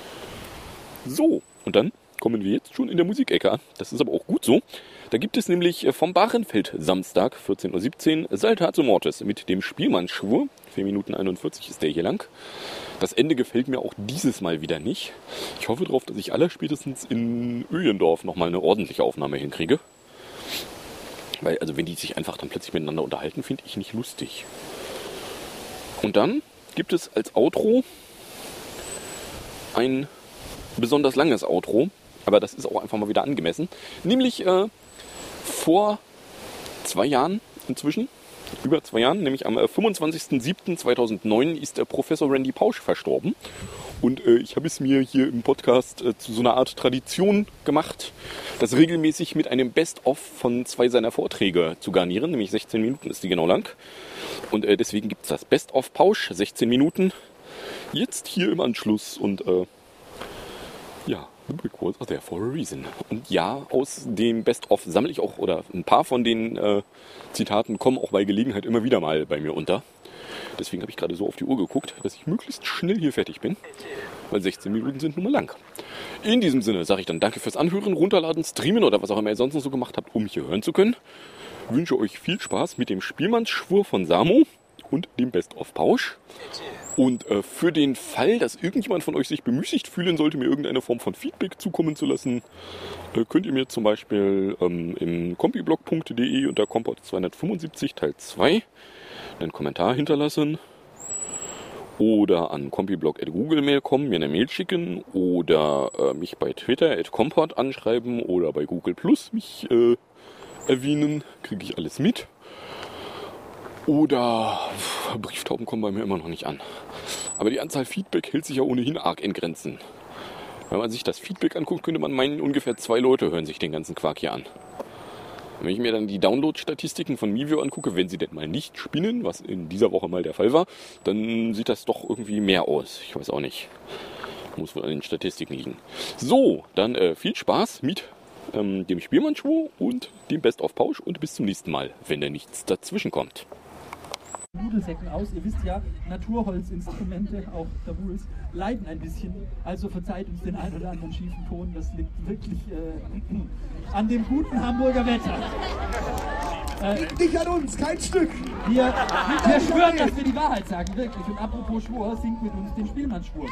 So, und dann kommen wir jetzt schon in der Musikecke an. Das ist aber auch gut so. Da gibt es nämlich vom Bahrenfeld Samstag 14:17 Uhr Saltatio Mortis mit dem Spielmannsschwur. 4 Minuten 41 ist der hier lang. Das Ende gefällt mir auch dieses Mal wieder nicht. Ich hoffe darauf, dass ich allerspätestens in Öhlendorf nochmal eine ordentliche Aufnahme hinkriege. Weil, also wenn die sich einfach dann plötzlich miteinander unterhalten, finde ich nicht lustig. Und dann gibt es als Outro ein besonders langes Outro, aber das ist auch einfach mal wieder angemessen. Nämlich vor 2 Jahren inzwischen, über 2 Jahren, nämlich am 25.07.2009 ist Professor Randy Pausch verstorben. Und ich habe es mir hier im Podcast zu so einer Art Tradition gemacht, das regelmäßig mit einem Best-of von 2 seiner Vorträge zu garnieren, nämlich 16 Minuten ist die genau lang. Und deswegen gibt es das Best-of Pausch, 16 Minuten, jetzt hier im Anschluss. Und ja, the book was there for a reason. Und ja, aus dem Best-of sammle ich auch, oder ein paar von den Zitaten kommen auch bei Gelegenheit immer wieder mal bei mir unter. Deswegen habe ich gerade so auf die Uhr geguckt, dass ich möglichst schnell hier fertig bin, weil 16 Minuten sind nun mal lang. In diesem Sinne sage ich dann danke fürs Anhören, Runterladen, Streamen oder was auch immer ihr sonst noch so gemacht habt, um mich hier hören zu können. Wünsche euch viel Spaß mit dem Spielmannsschwur von Samo und dem Best-of Pausch. Und für den Fall, dass irgendjemand von euch sich bemüßigt fühlen sollte, mir irgendeine Form von Feedback zukommen zu lassen, könnt ihr mir zum Beispiel im compiblog.de unter Kompott 275 Teil 2 einen Kommentar hinterlassen oder an compiblog@googlemail kommen, mir eine Mail schicken oder mich bei Twitter @compott anschreiben oder bei Google Plus mich erwähnen, kriege ich alles mit. Oder Brieftauben kommen bei mir immer noch nicht an. Aber die Anzahl Feedback hält sich ja ohnehin arg in Grenzen. Wenn man sich das Feedback anguckt, könnte man meinen, ungefähr 2 Leute hören sich den ganzen Quark hier an. Wenn ich mir dann die Download-Statistiken von Mivio angucke, wenn sie denn mal nicht spinnen, was in dieser Woche mal der Fall war, dann sieht das doch irgendwie mehr aus. Ich weiß auch nicht. Muss wohl an den Statistiken liegen. So, dann viel Spaß mit dem Spielmannsschwur und dem Best-of Pausch und bis zum nächsten Mal, wenn da nichts dazwischen kommt. Nudelsäcken aus. Ihr wisst ja, Naturholzinstrumente, auch Tabuls, leiden ein bisschen. Also verzeiht uns den ein oder anderen schiefen Ton. Das liegt wirklich an dem guten Hamburger Wetter. Nicht an uns, kein Stück. Wir schwören, dass wir die Wahrheit sagen, wirklich. Und apropos Schwur, singt mit uns den Spielmannsschwur.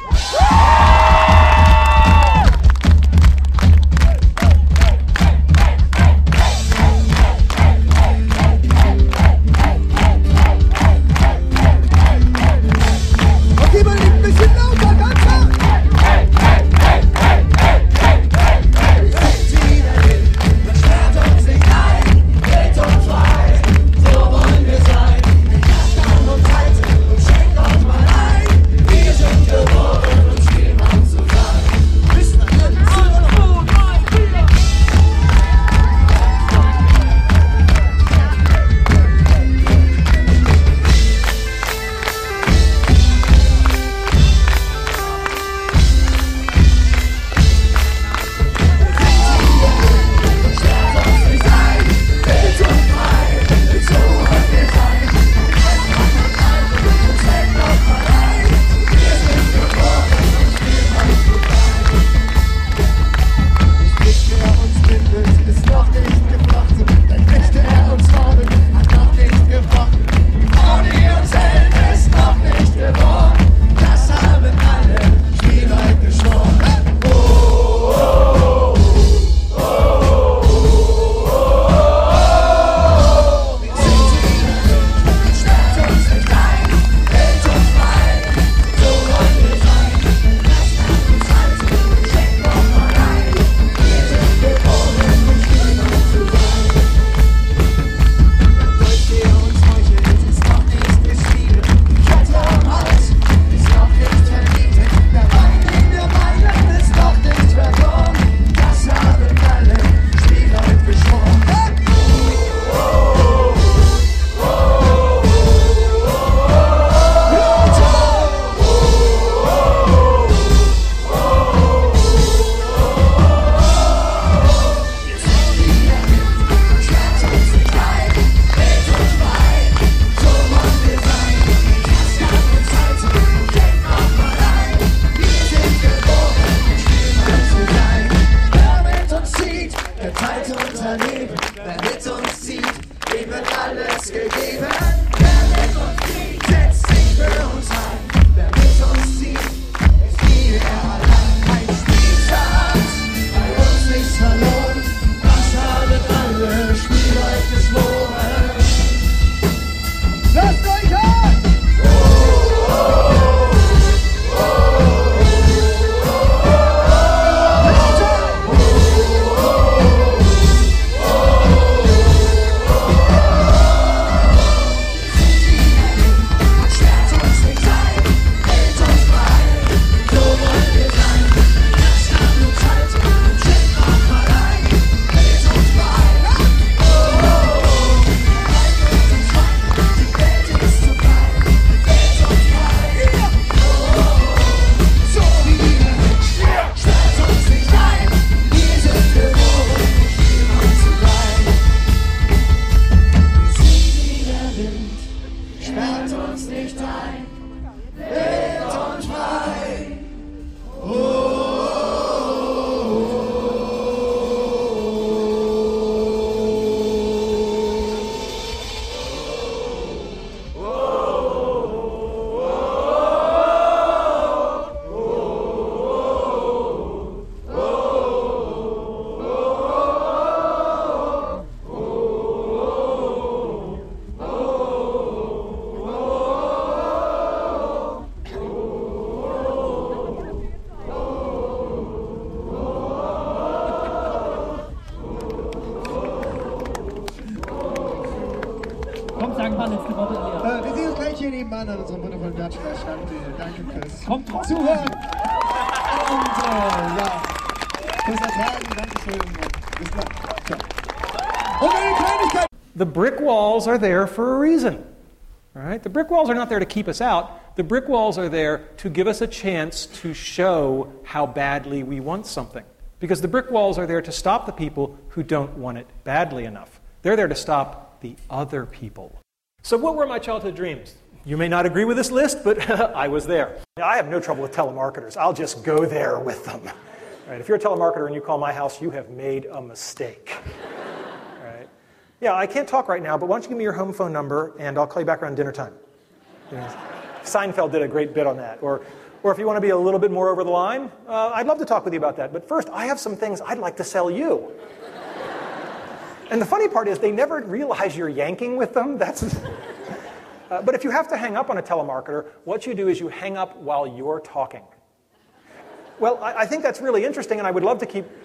Komm, sag ein paar letzte Worte, Elia. Wir sehen uns gleich hier nebenan an unserem wundervollen Bachelor-Stand. Danke fürs Kommt trotzdem. Zuhören. Und ja, fürs Ertragen. Dankeschön. Bis gleich. Ciao. Und eine Kleinigkeit. The brick walls are there for a reason. All right? The brick walls are not there to keep us out. The brick walls are there to give us a chance to show how badly we want something. Because the brick walls are there to stop the people who don't want it badly enough. They're there to stop the other people. So what were my childhood dreams? You may not agree with this list, but I was there. I have no trouble with telemarketers. I'll just go there with them. All right, if you're a telemarketer and you call my house, you have made a mistake. All right. Yeah, I can't talk right now, but why don't you give me your home phone number and I'll call you back around dinner time. You know, Seinfeld did a great bit on that. Or if you want to be a little bit more over the line, I'd love to talk with you about that. But first, I have some things I'd like to sell you. And the funny part is they never realize you're yanking with them. But if you have to hang up on a telemarketer, what you do is you hang up while you're talking. Well, I think that's really interesting, and I would love to keep,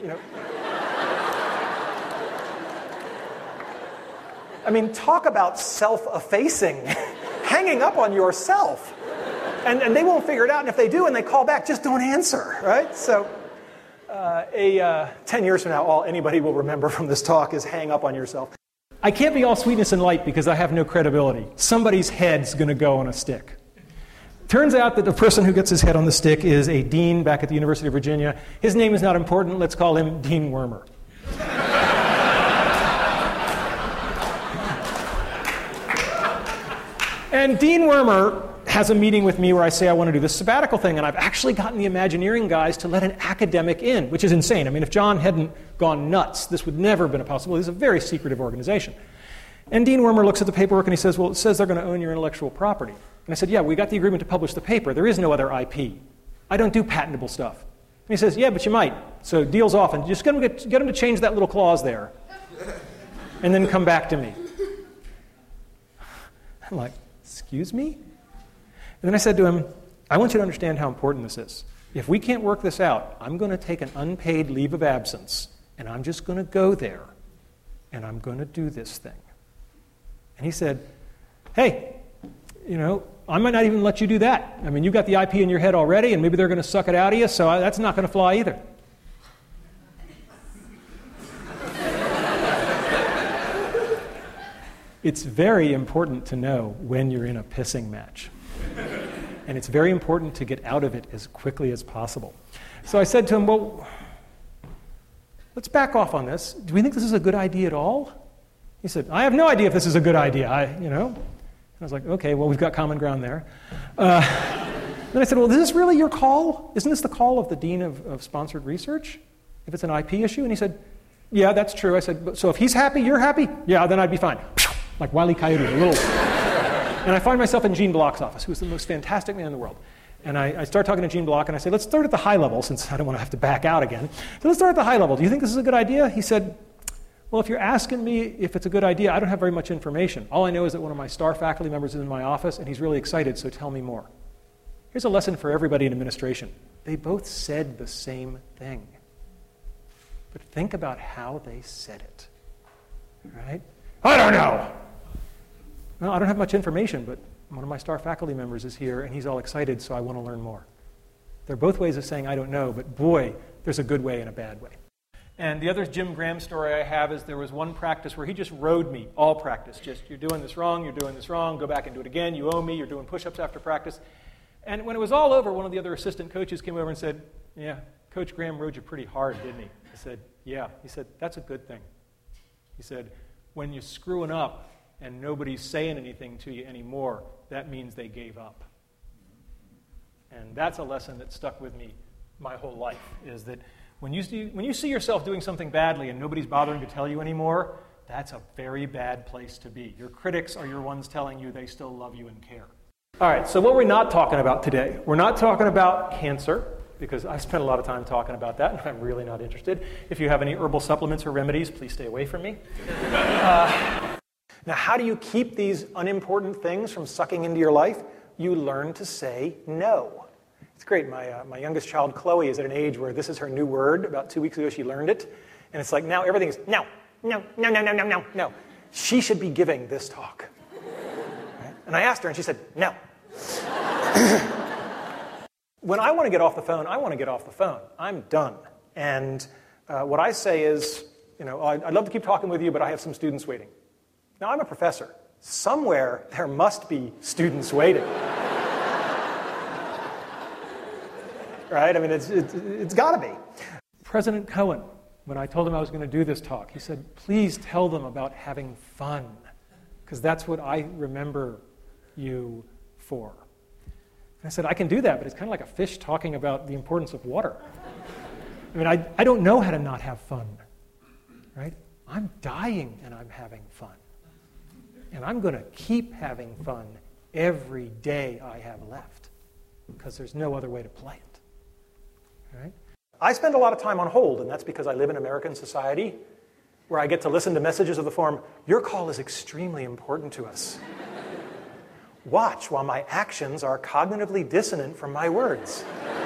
I mean, talk about self-effacing. Hanging up on yourself. And they won't figure it out, and if they do and they call back, just don't answer, right? So 10 years from now, all anybody will remember from this talk is hang up on yourself. I can't be all sweetness and light because I have no credibility. Somebody's head's going to go on a stick. Turns out that the person who gets his head on the stick is a dean back at the University of Virginia. His name is not important. Let's call him Dean Wormer. And Dean Wormer has a meeting with me where I say I want to do this sabbatical thing, and I've actually gotten the Imagineering guys to let an academic in, which is insane. I mean, if John hadn't gone nuts, this would never have been a possibility. This is a very secretive organization. And Dean Wormer looks at the paperwork and he says, well, it says they're going to own your intellectual property. And I said, yeah, we got the agreement to publish the paper. There is no other IP. I don't do patentable stuff. And he says, yeah, but you might. So deal's off, and just get him to change that little clause there, and then come back to me. I'm like, excuse me? And then I said to him, I want you to understand how important this is. If we can't work this out, I'm going to take an unpaid leave of absence, and I'm just going to go there, and I'm going to do this thing. And he said, hey, I might not even let you do that. I mean, you got the IP in your head already, and maybe they're going to suck it out of you, so that's not going to fly either. It's very important to know when you're in a pissing match. And it's very important to get out of it as quickly as possible. So I said to him, well, let's back off on this. Do we think this is a good idea at all? He said, I have no idea if this is a good idea. And I was like, okay, well, we've got common ground there. Then I said, well, is this really your call? Isn't this the call of the Dean of Sponsored Research, if it's an IP issue? And he said, yeah, that's true. I said, so if he's happy, you're happy? Yeah, then I'd be fine. Like Wile E. Coyote, a little. And I find myself in Gene Block's office, who's the most fantastic man in the world. And I start talking to Gene Block, and I say, let's start at the high level, since I don't want to have to back out again. So let's start at the high level. Do you think this is a good idea? He said, well, if you're asking me if it's a good idea, I don't have very much information. All I know is that one of my star faculty members is in my office, and he's really excited, so tell me more. Here's a lesson for everybody in administration. They both said the same thing. But think about how they said it. Right? I don't know. Well, I don't have much information, but one of my star faculty members is here, and he's all excited, so I want to learn more. They're both ways of saying I don't know, but boy, there's a good way and a bad way. And the other Jim Graham story I have is there was one practice where he just rode me, all practice. Just, you're doing this wrong, go back and do it again, you owe me, you're doing push-ups after practice. And when it was all over, one of the other assistant coaches came over and said, yeah, Coach Graham rode you pretty hard, didn't he? I said, yeah. He said, that's a good thing. He said, when you're screwing up and nobody's saying anything to you anymore, that means they gave up. And that's a lesson that stuck with me my whole life, is that when you see yourself doing something badly and nobody's bothering to tell you anymore, that's a very bad place to be. Your critics are your ones telling you they still love you and care. All right, so what we're not talking about today, we're not talking about cancer, because I spent a lot of time talking about that, and I'm really not interested. If you have any herbal supplements or remedies, please stay away from me. Now, how do you keep these unimportant things from sucking into your life? You learn to say no. It's great. My youngest child, Chloe, is at an age where this is her new word. About 2 weeks ago, she learned it. And it's like now everything is no, no, no, no, no, no, no, no. She should be giving this talk. And I asked her, and she said, no. When I want to get off the phone, I want to get off the phone. I'm done. And what I say is, I'd love to keep talking with you, but I have some students waiting. Now, I'm a professor. Somewhere there must be students waiting. Right? I mean, it's got to be. President Cohen, when I told him I was going to do this talk, he said, please tell them about having fun, because that's what I remember you for. And I said, I can do that, but it's kind of like a fish talking about the importance of water. I mean, I don't know how to not have fun, right? I'm dying and I'm having fun. And I'm going to keep having fun every day I have left, because there's no other way to play it. Right? I spend a lot of time on hold, and that's because I live in American society where I get to listen to messages of the form, your call is extremely important to us. Watch while my actions are cognitively dissonant from my words.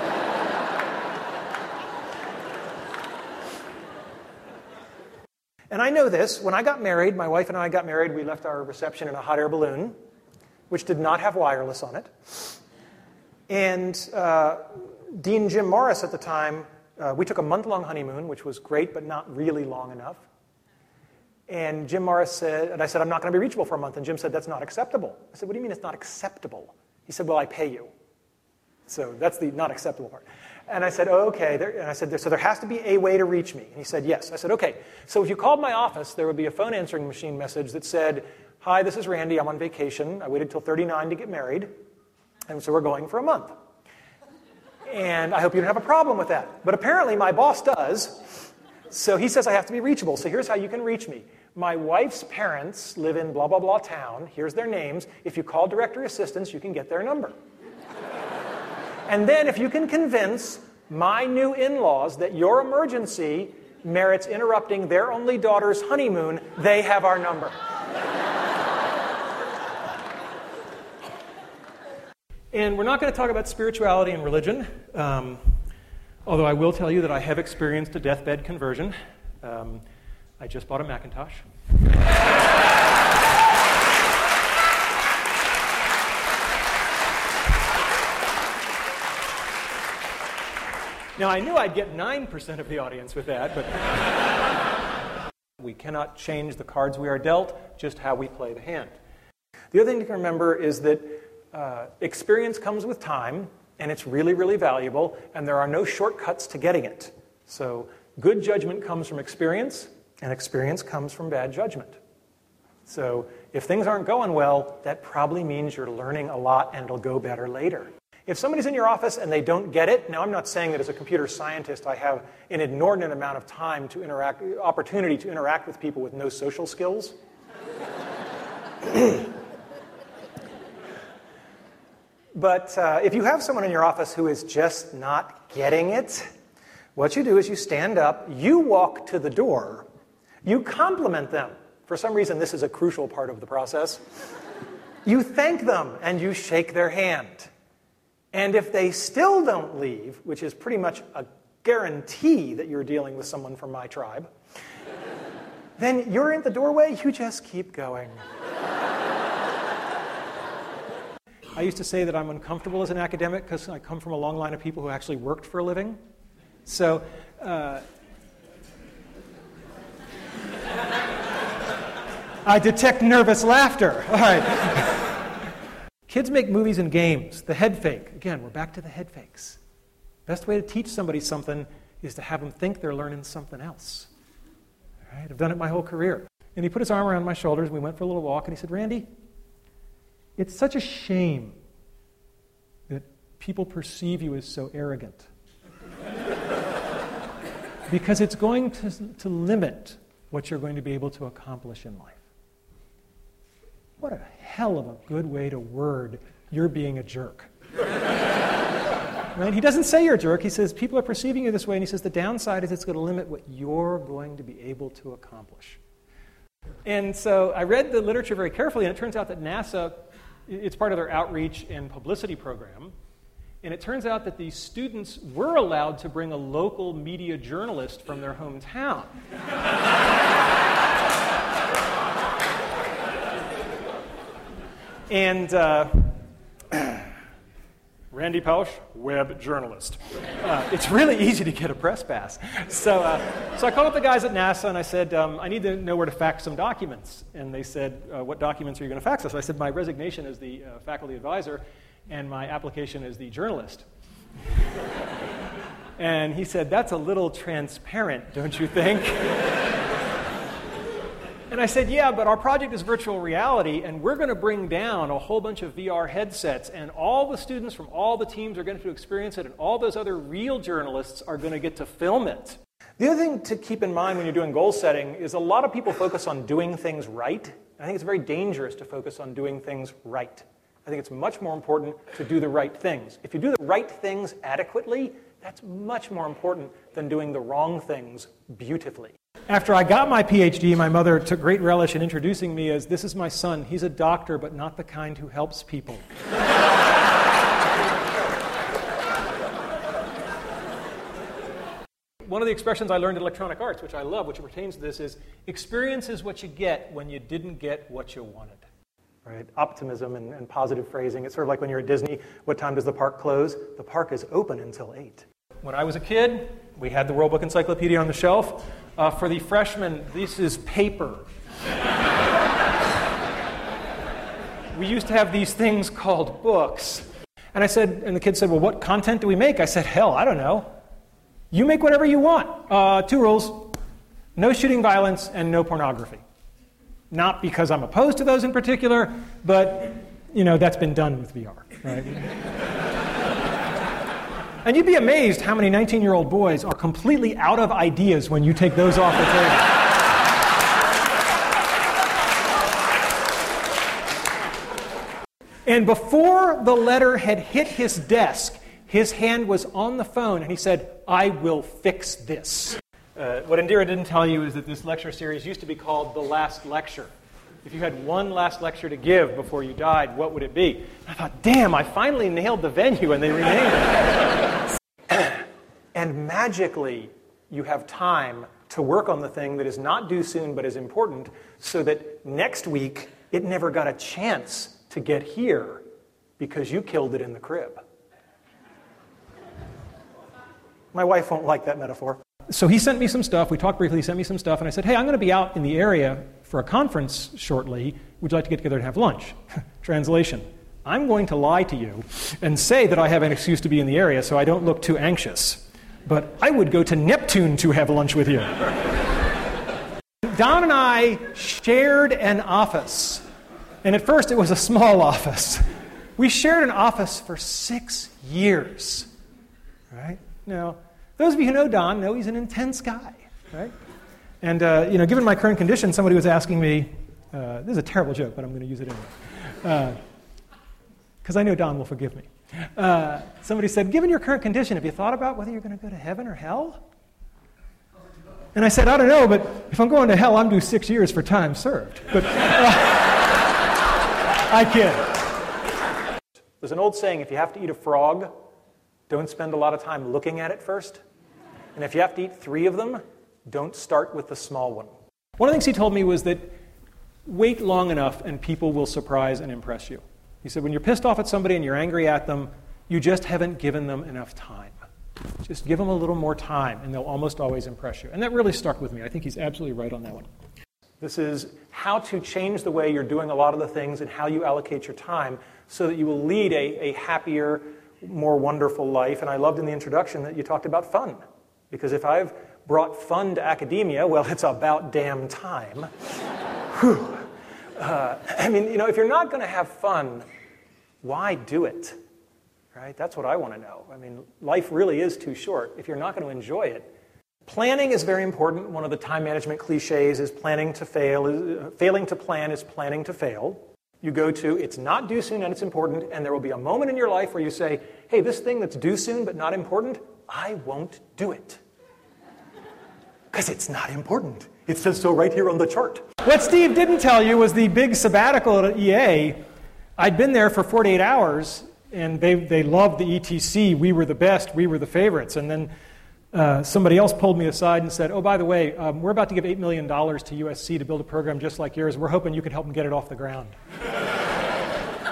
And I know this. When I got married, my wife and I got married, we left our reception in a hot air balloon, which did not have wireless on it. And Dean Jim Morris at the time, we took a month-long honeymoon, which was great, but not really long enough. And Jim Morris said, and I said, I'm not going to be reachable for a month. And Jim said, that's not acceptable. I said, what do you mean it's not acceptable? He said, well, I pay you. So that's the not acceptable part. And I said, oh, okay. And I said, so there has to be a way to reach me. And he said, yes. I said, okay. So if you called my office, there would be a phone answering machine message that said, hi, this is Randy. I'm on vacation. I waited till 39 to get married. And so we're going for a month. And I hope you don't have a problem with that. But apparently my boss does. So he says I have to be reachable. So here's how you can reach me. My wife's parents live in blah, blah, blah town. Here's their names. If you call directory assistance, you can get their number. And then if you can convince my new in-laws that your emergency merits interrupting their only daughter's honeymoon, they have our number. And we're not going to talk about spirituality and religion, although I will tell you that I have experienced a deathbed conversion. I just bought a Macintosh. Now, I knew I'd get 9% of the audience with that, but we cannot change the cards we are dealt, just how we play the hand. The other thing to remember is that experience comes with time, and it's really, really valuable, and there are no shortcuts to getting it. So good judgment comes from experience, and experience comes from bad judgment. So if things aren't going well, that probably means you're learning a lot and it'll go better later. If somebody's in your office and they don't get it, now I'm not saying that as a computer scientist I have an inordinate amount of time to opportunity to interact with people with no social skills. But if you have someone in your office who is just not getting it, what you do is you stand up, you walk to the door, you compliment them. For some reason, this is a crucial part of the process. You thank them and you shake their hand. And if they still don't leave, which is pretty much a guarantee that you're dealing with someone from my tribe, then you're in the doorway, you just keep going. I used to say that I'm uncomfortable as an academic because I come from a long line of people who actually worked for a living. So, I detect nervous laughter. All right. Kids make movies and games. The head fake. Again, we're back to the head fakes. Best way to teach somebody something is to have them think they're learning something else. All right? I've done it my whole career. And he put his arm around my shoulders, and we went for a little walk, and he said, Randy, it's such a shame that people perceive you as so arrogant. Because it's going to limit what you're going to be able to accomplish in life. What a hell of a good way to word you're being a jerk. Right? He doesn't say you're a jerk. He says people are perceiving you this way, and he says the downside is it's going to limit what you're going to be able to accomplish. And so I read the literature very carefully, and it turns out that NASA, it's part of their outreach and publicity program, and it turns out that these students were allowed to bring a local media journalist from their hometown. And Randy Pausch, web journalist. It's really easy to get a press pass. So I called up the guys at NASA and I said, I need to know where to fax some documents. And they said, what documents are you going to fax us? So I said, my resignation as the faculty advisor and my application as the journalist. And he said, that's a little transparent, don't you think? And I said, yeah, but our project is virtual reality, and we're going to bring down a whole bunch of VR headsets, and all the students from all the teams are going to experience it, and all those other real journalists are going to get to film it. The other thing to keep in mind when you're doing goal setting is a lot of people focus on doing things right. I think it's very dangerous to focus on doing things right. I think it's much more important to do the right things. If you do the right things adequately, that's much more important than doing the wrong things beautifully. After I got my PhD, my mother took great relish in introducing me as, this is my son. He's a doctor, but not the kind who helps people. One of the expressions I learned in electronic arts, which I love, which pertains to this, is experience is what you get when you didn't get what you wanted. Right? Optimism and positive phrasing. It's sort of like when you're at Disney, what time does the park close? The park is open until 8. When I was a kid, we had the World Book Encyclopedia on the shelf. For the freshmen, this is paper. We used to have these things called books. And the kid said, well, what content do we make? I said, hell, I don't know. You make whatever you want. 2 rules: no shooting violence and no pornography. Not because I'm opposed to those in particular, but, that's been done with VR, right? And you'd be amazed how many 19-year-old boys are completely out of ideas when you take those off the table. And before the letter had hit his desk, his hand was on the phone, and he said, I will fix this. What Indira didn't tell you is that this lecture series used to be called The Last Lecture. If you had one last lecture to give before you died, what would it be? And I thought, damn, I finally nailed the venue, and they renamed it. And magically, you have time to work on the thing that is not due soon but is important, so that next week it never got a chance to get here because you killed it in the crib. My wife won't like that metaphor. So he sent me some stuff. We talked briefly. He sent me some stuff. And I said, hey, I'm going to be out in the area for a conference shortly. Would you like to get together and have lunch? Translation: I'm going to lie to you and say that I have an excuse to be in the area so I don't look too anxious. But I would go to Neptune to have lunch with you. Don and I shared an office. And at first it was a small office. We shared an office for 6 years. Right? Now, those of you who know Don know he's an intense guy, right? And, given my current condition, somebody was asking me, this is a terrible joke, but I'm going to use it anyway, because I know Don will forgive me. Somebody said, given your current condition, have you thought about whether you're going to go to heaven or hell? And I said, I don't know, but if I'm going to hell, I'm due 6 years for time served. But I kid. There's an old saying, if you have to eat a frog, don't spend a lot of time looking at it first. And if you have to eat 3 of them, don't start with the small one. One of the things he told me was that wait long enough and people will surprise and impress you. He said, when you're pissed off at somebody and you're angry at them, you just haven't given them enough time. Just give them a little more time and they'll almost always impress you. And that really stuck with me. I think he's absolutely right on that one. This is how to change the way you're doing a lot of the things and how you allocate your time so that you will lead a happier, more wonderful life. And I loved in the introduction that you talked about fun. Because if I've brought fun to academia, well, it's about damn time. If you're not going to have fun, why do it? Right? That's what I want to know. Life really is too short if you're not going to enjoy it. Planning is very important. One of the time management cliches is planning to fail. Failing to plan is planning to fail. You go to, it's not due soon and it's important, and there will be a moment in your life where you say, hey, this thing that's due soon but not important, I won't do it. Because it's not important. It says so right here on the chart. What Steve didn't tell you was the big sabbatical at EA. I'd been there for 48 hours, and they loved the ETC. We were the best. We were the favorites. And then somebody else pulled me aside and said, oh, by the way, we're about to give $8 million to USC to build a program just like yours. We're hoping you can help them get it off the ground.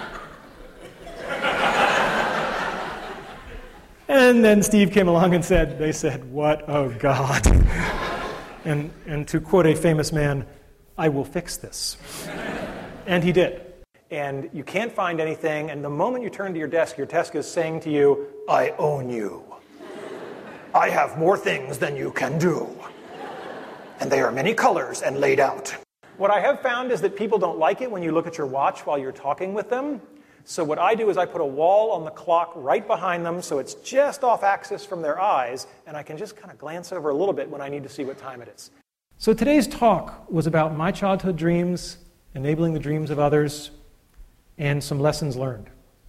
And then Steve came along and they said, what, oh God. And to quote a famous man, I will fix this. And he did. And you can't find anything, and the moment you turn to your desk is saying to you, I own you. I have more things than you can do. And they are many colors and laid out. What I have found is that people don't like it when you look at your watch while you're talking with them. So what I do is I put a wall on the clock right behind them so it's just off axis from their eyes, and I can just kind of glance over a little bit when I need to see what time it is. So today's talk was about my childhood dreams, enabling the dreams of others, and some lessons learned.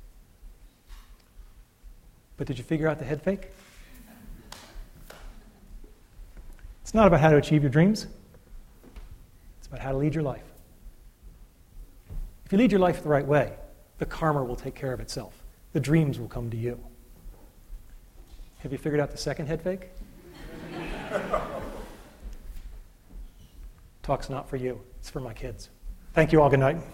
But did you figure out the head fake? It's not about how to achieve your dreams. It's about how to lead your life. If you lead your life the right way, the karma will take care of itself. The dreams will come to you. Have you figured out the second head fake? Talk's not for you. It's for my kids. Thank you all. Good night.